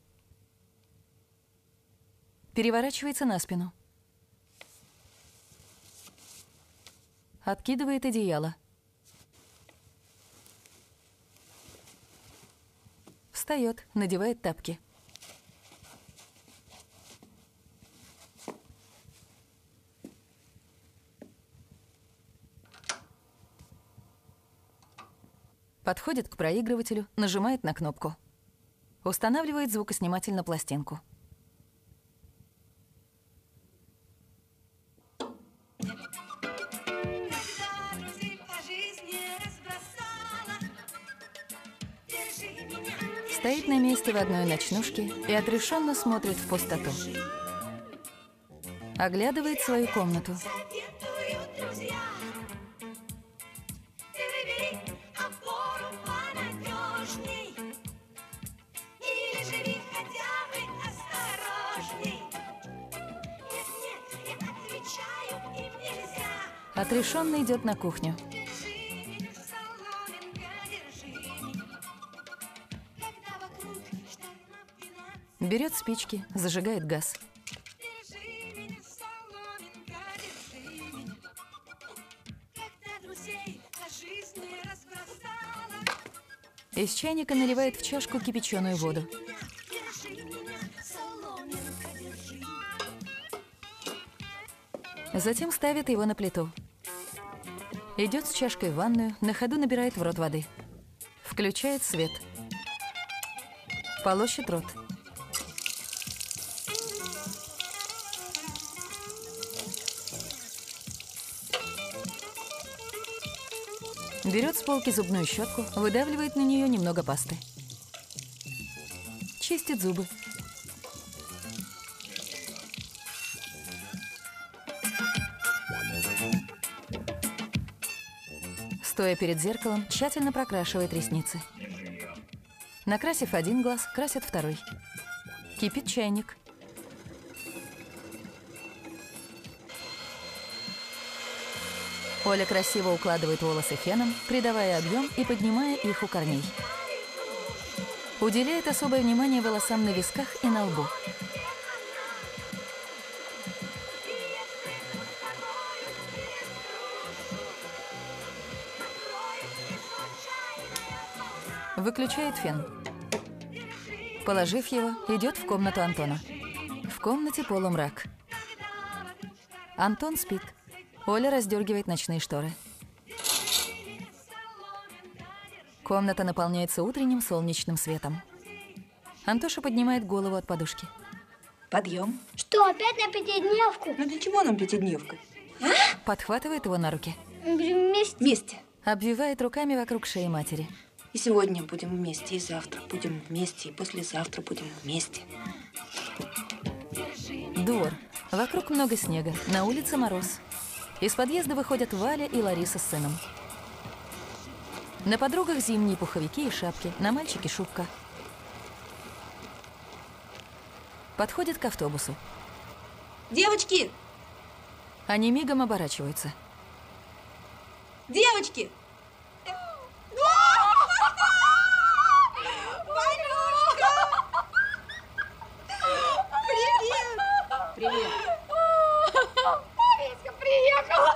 Переворачивается на спину. Откидывает одеяло. Встает, надевает тапки. Подходит к проигрывателю, нажимает на кнопку. Устанавливает звукосниматель на пластинку. Стоит на месте в одной ночнушке и отрешенно смотрит в пустоту. Оглядывает свою комнату. Отрешенно идет на кухню. Берет спички, зажигает газ. Из чайника наливает в чашку кипяченую воду. Затем ставит его на плиту. Идет с чашкой в ванную, на ходу набирает в рот воды. Включает свет. Полощет рот. Берет с полки зубную щетку, выдавливает на нее немного пасты. Чистит зубы. Стоя перед зеркалом, тщательно прокрашивает ресницы. Накрасив один глаз, красит второй. Кипит чайник. Оля красиво укладывает волосы феном, придавая объем и поднимая их у корней. Уделяет особое внимание волосам на висках и на лбу. Выключает фен. Положив его, идет в комнату Антона. В комнате полумрак. Антон спит. Оля раздергивает ночные шторы. Комната наполняется утренним солнечным светом. Антоша поднимает голову от подушки. Подъем. Что, опять на пятидневку? Ну для чего нам пятидневка? А? Подхватывает его на руки. Вместе. Вместе. Обвивает руками вокруг шеи матери. И сегодня будем вместе, и завтра будем вместе, и послезавтра будем вместе. Двор. Вокруг много снега, на улице мороз. Из подъезда выходят Валя и Лариса с сыном. На подругах зимние пуховики и шапки, на мальчике шубка. Подходит к автобусу. Девочки! Они мигом оборачиваются. Девочки! Привет! Привет! Васька приехала!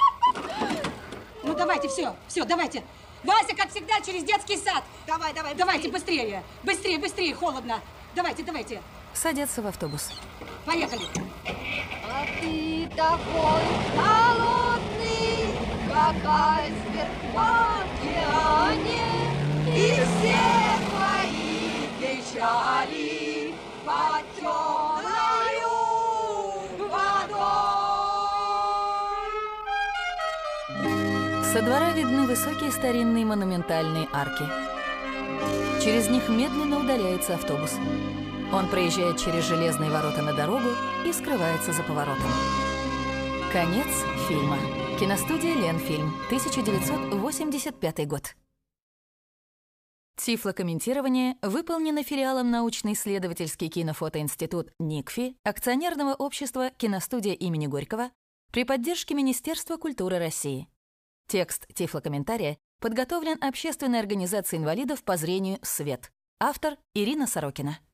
Ну давайте, все, все, давайте. Вася, как всегда, через детский сад. Давай, давай, Давайте быстрее. Быстрее, быстрее, холодно. Давайте, давайте. Садятся в автобус. Поехали. А ты такой холодный, как айсберг в океане, и все твои печали под темною водой. Со двора видны высокие старинные монументальные арки. Через них медленно удаляется автобус. Он проезжает через железные ворота на дорогу и скрывается за поворотом. Конец фильма. Киностудия «Ленфильм», тысяча девятьсот восемьдесят пятый год. Тифлокомментирование выполнено филиалом научно-исследовательский кинофотоинститут НИКФИ акционерного общества «Киностудия имени Горького» при поддержке Министерства культуры России. Текст тифлокомментария Подготовлен Общественной организацией инвалидов по зрению «Свет». Автор Ирина Сорокина.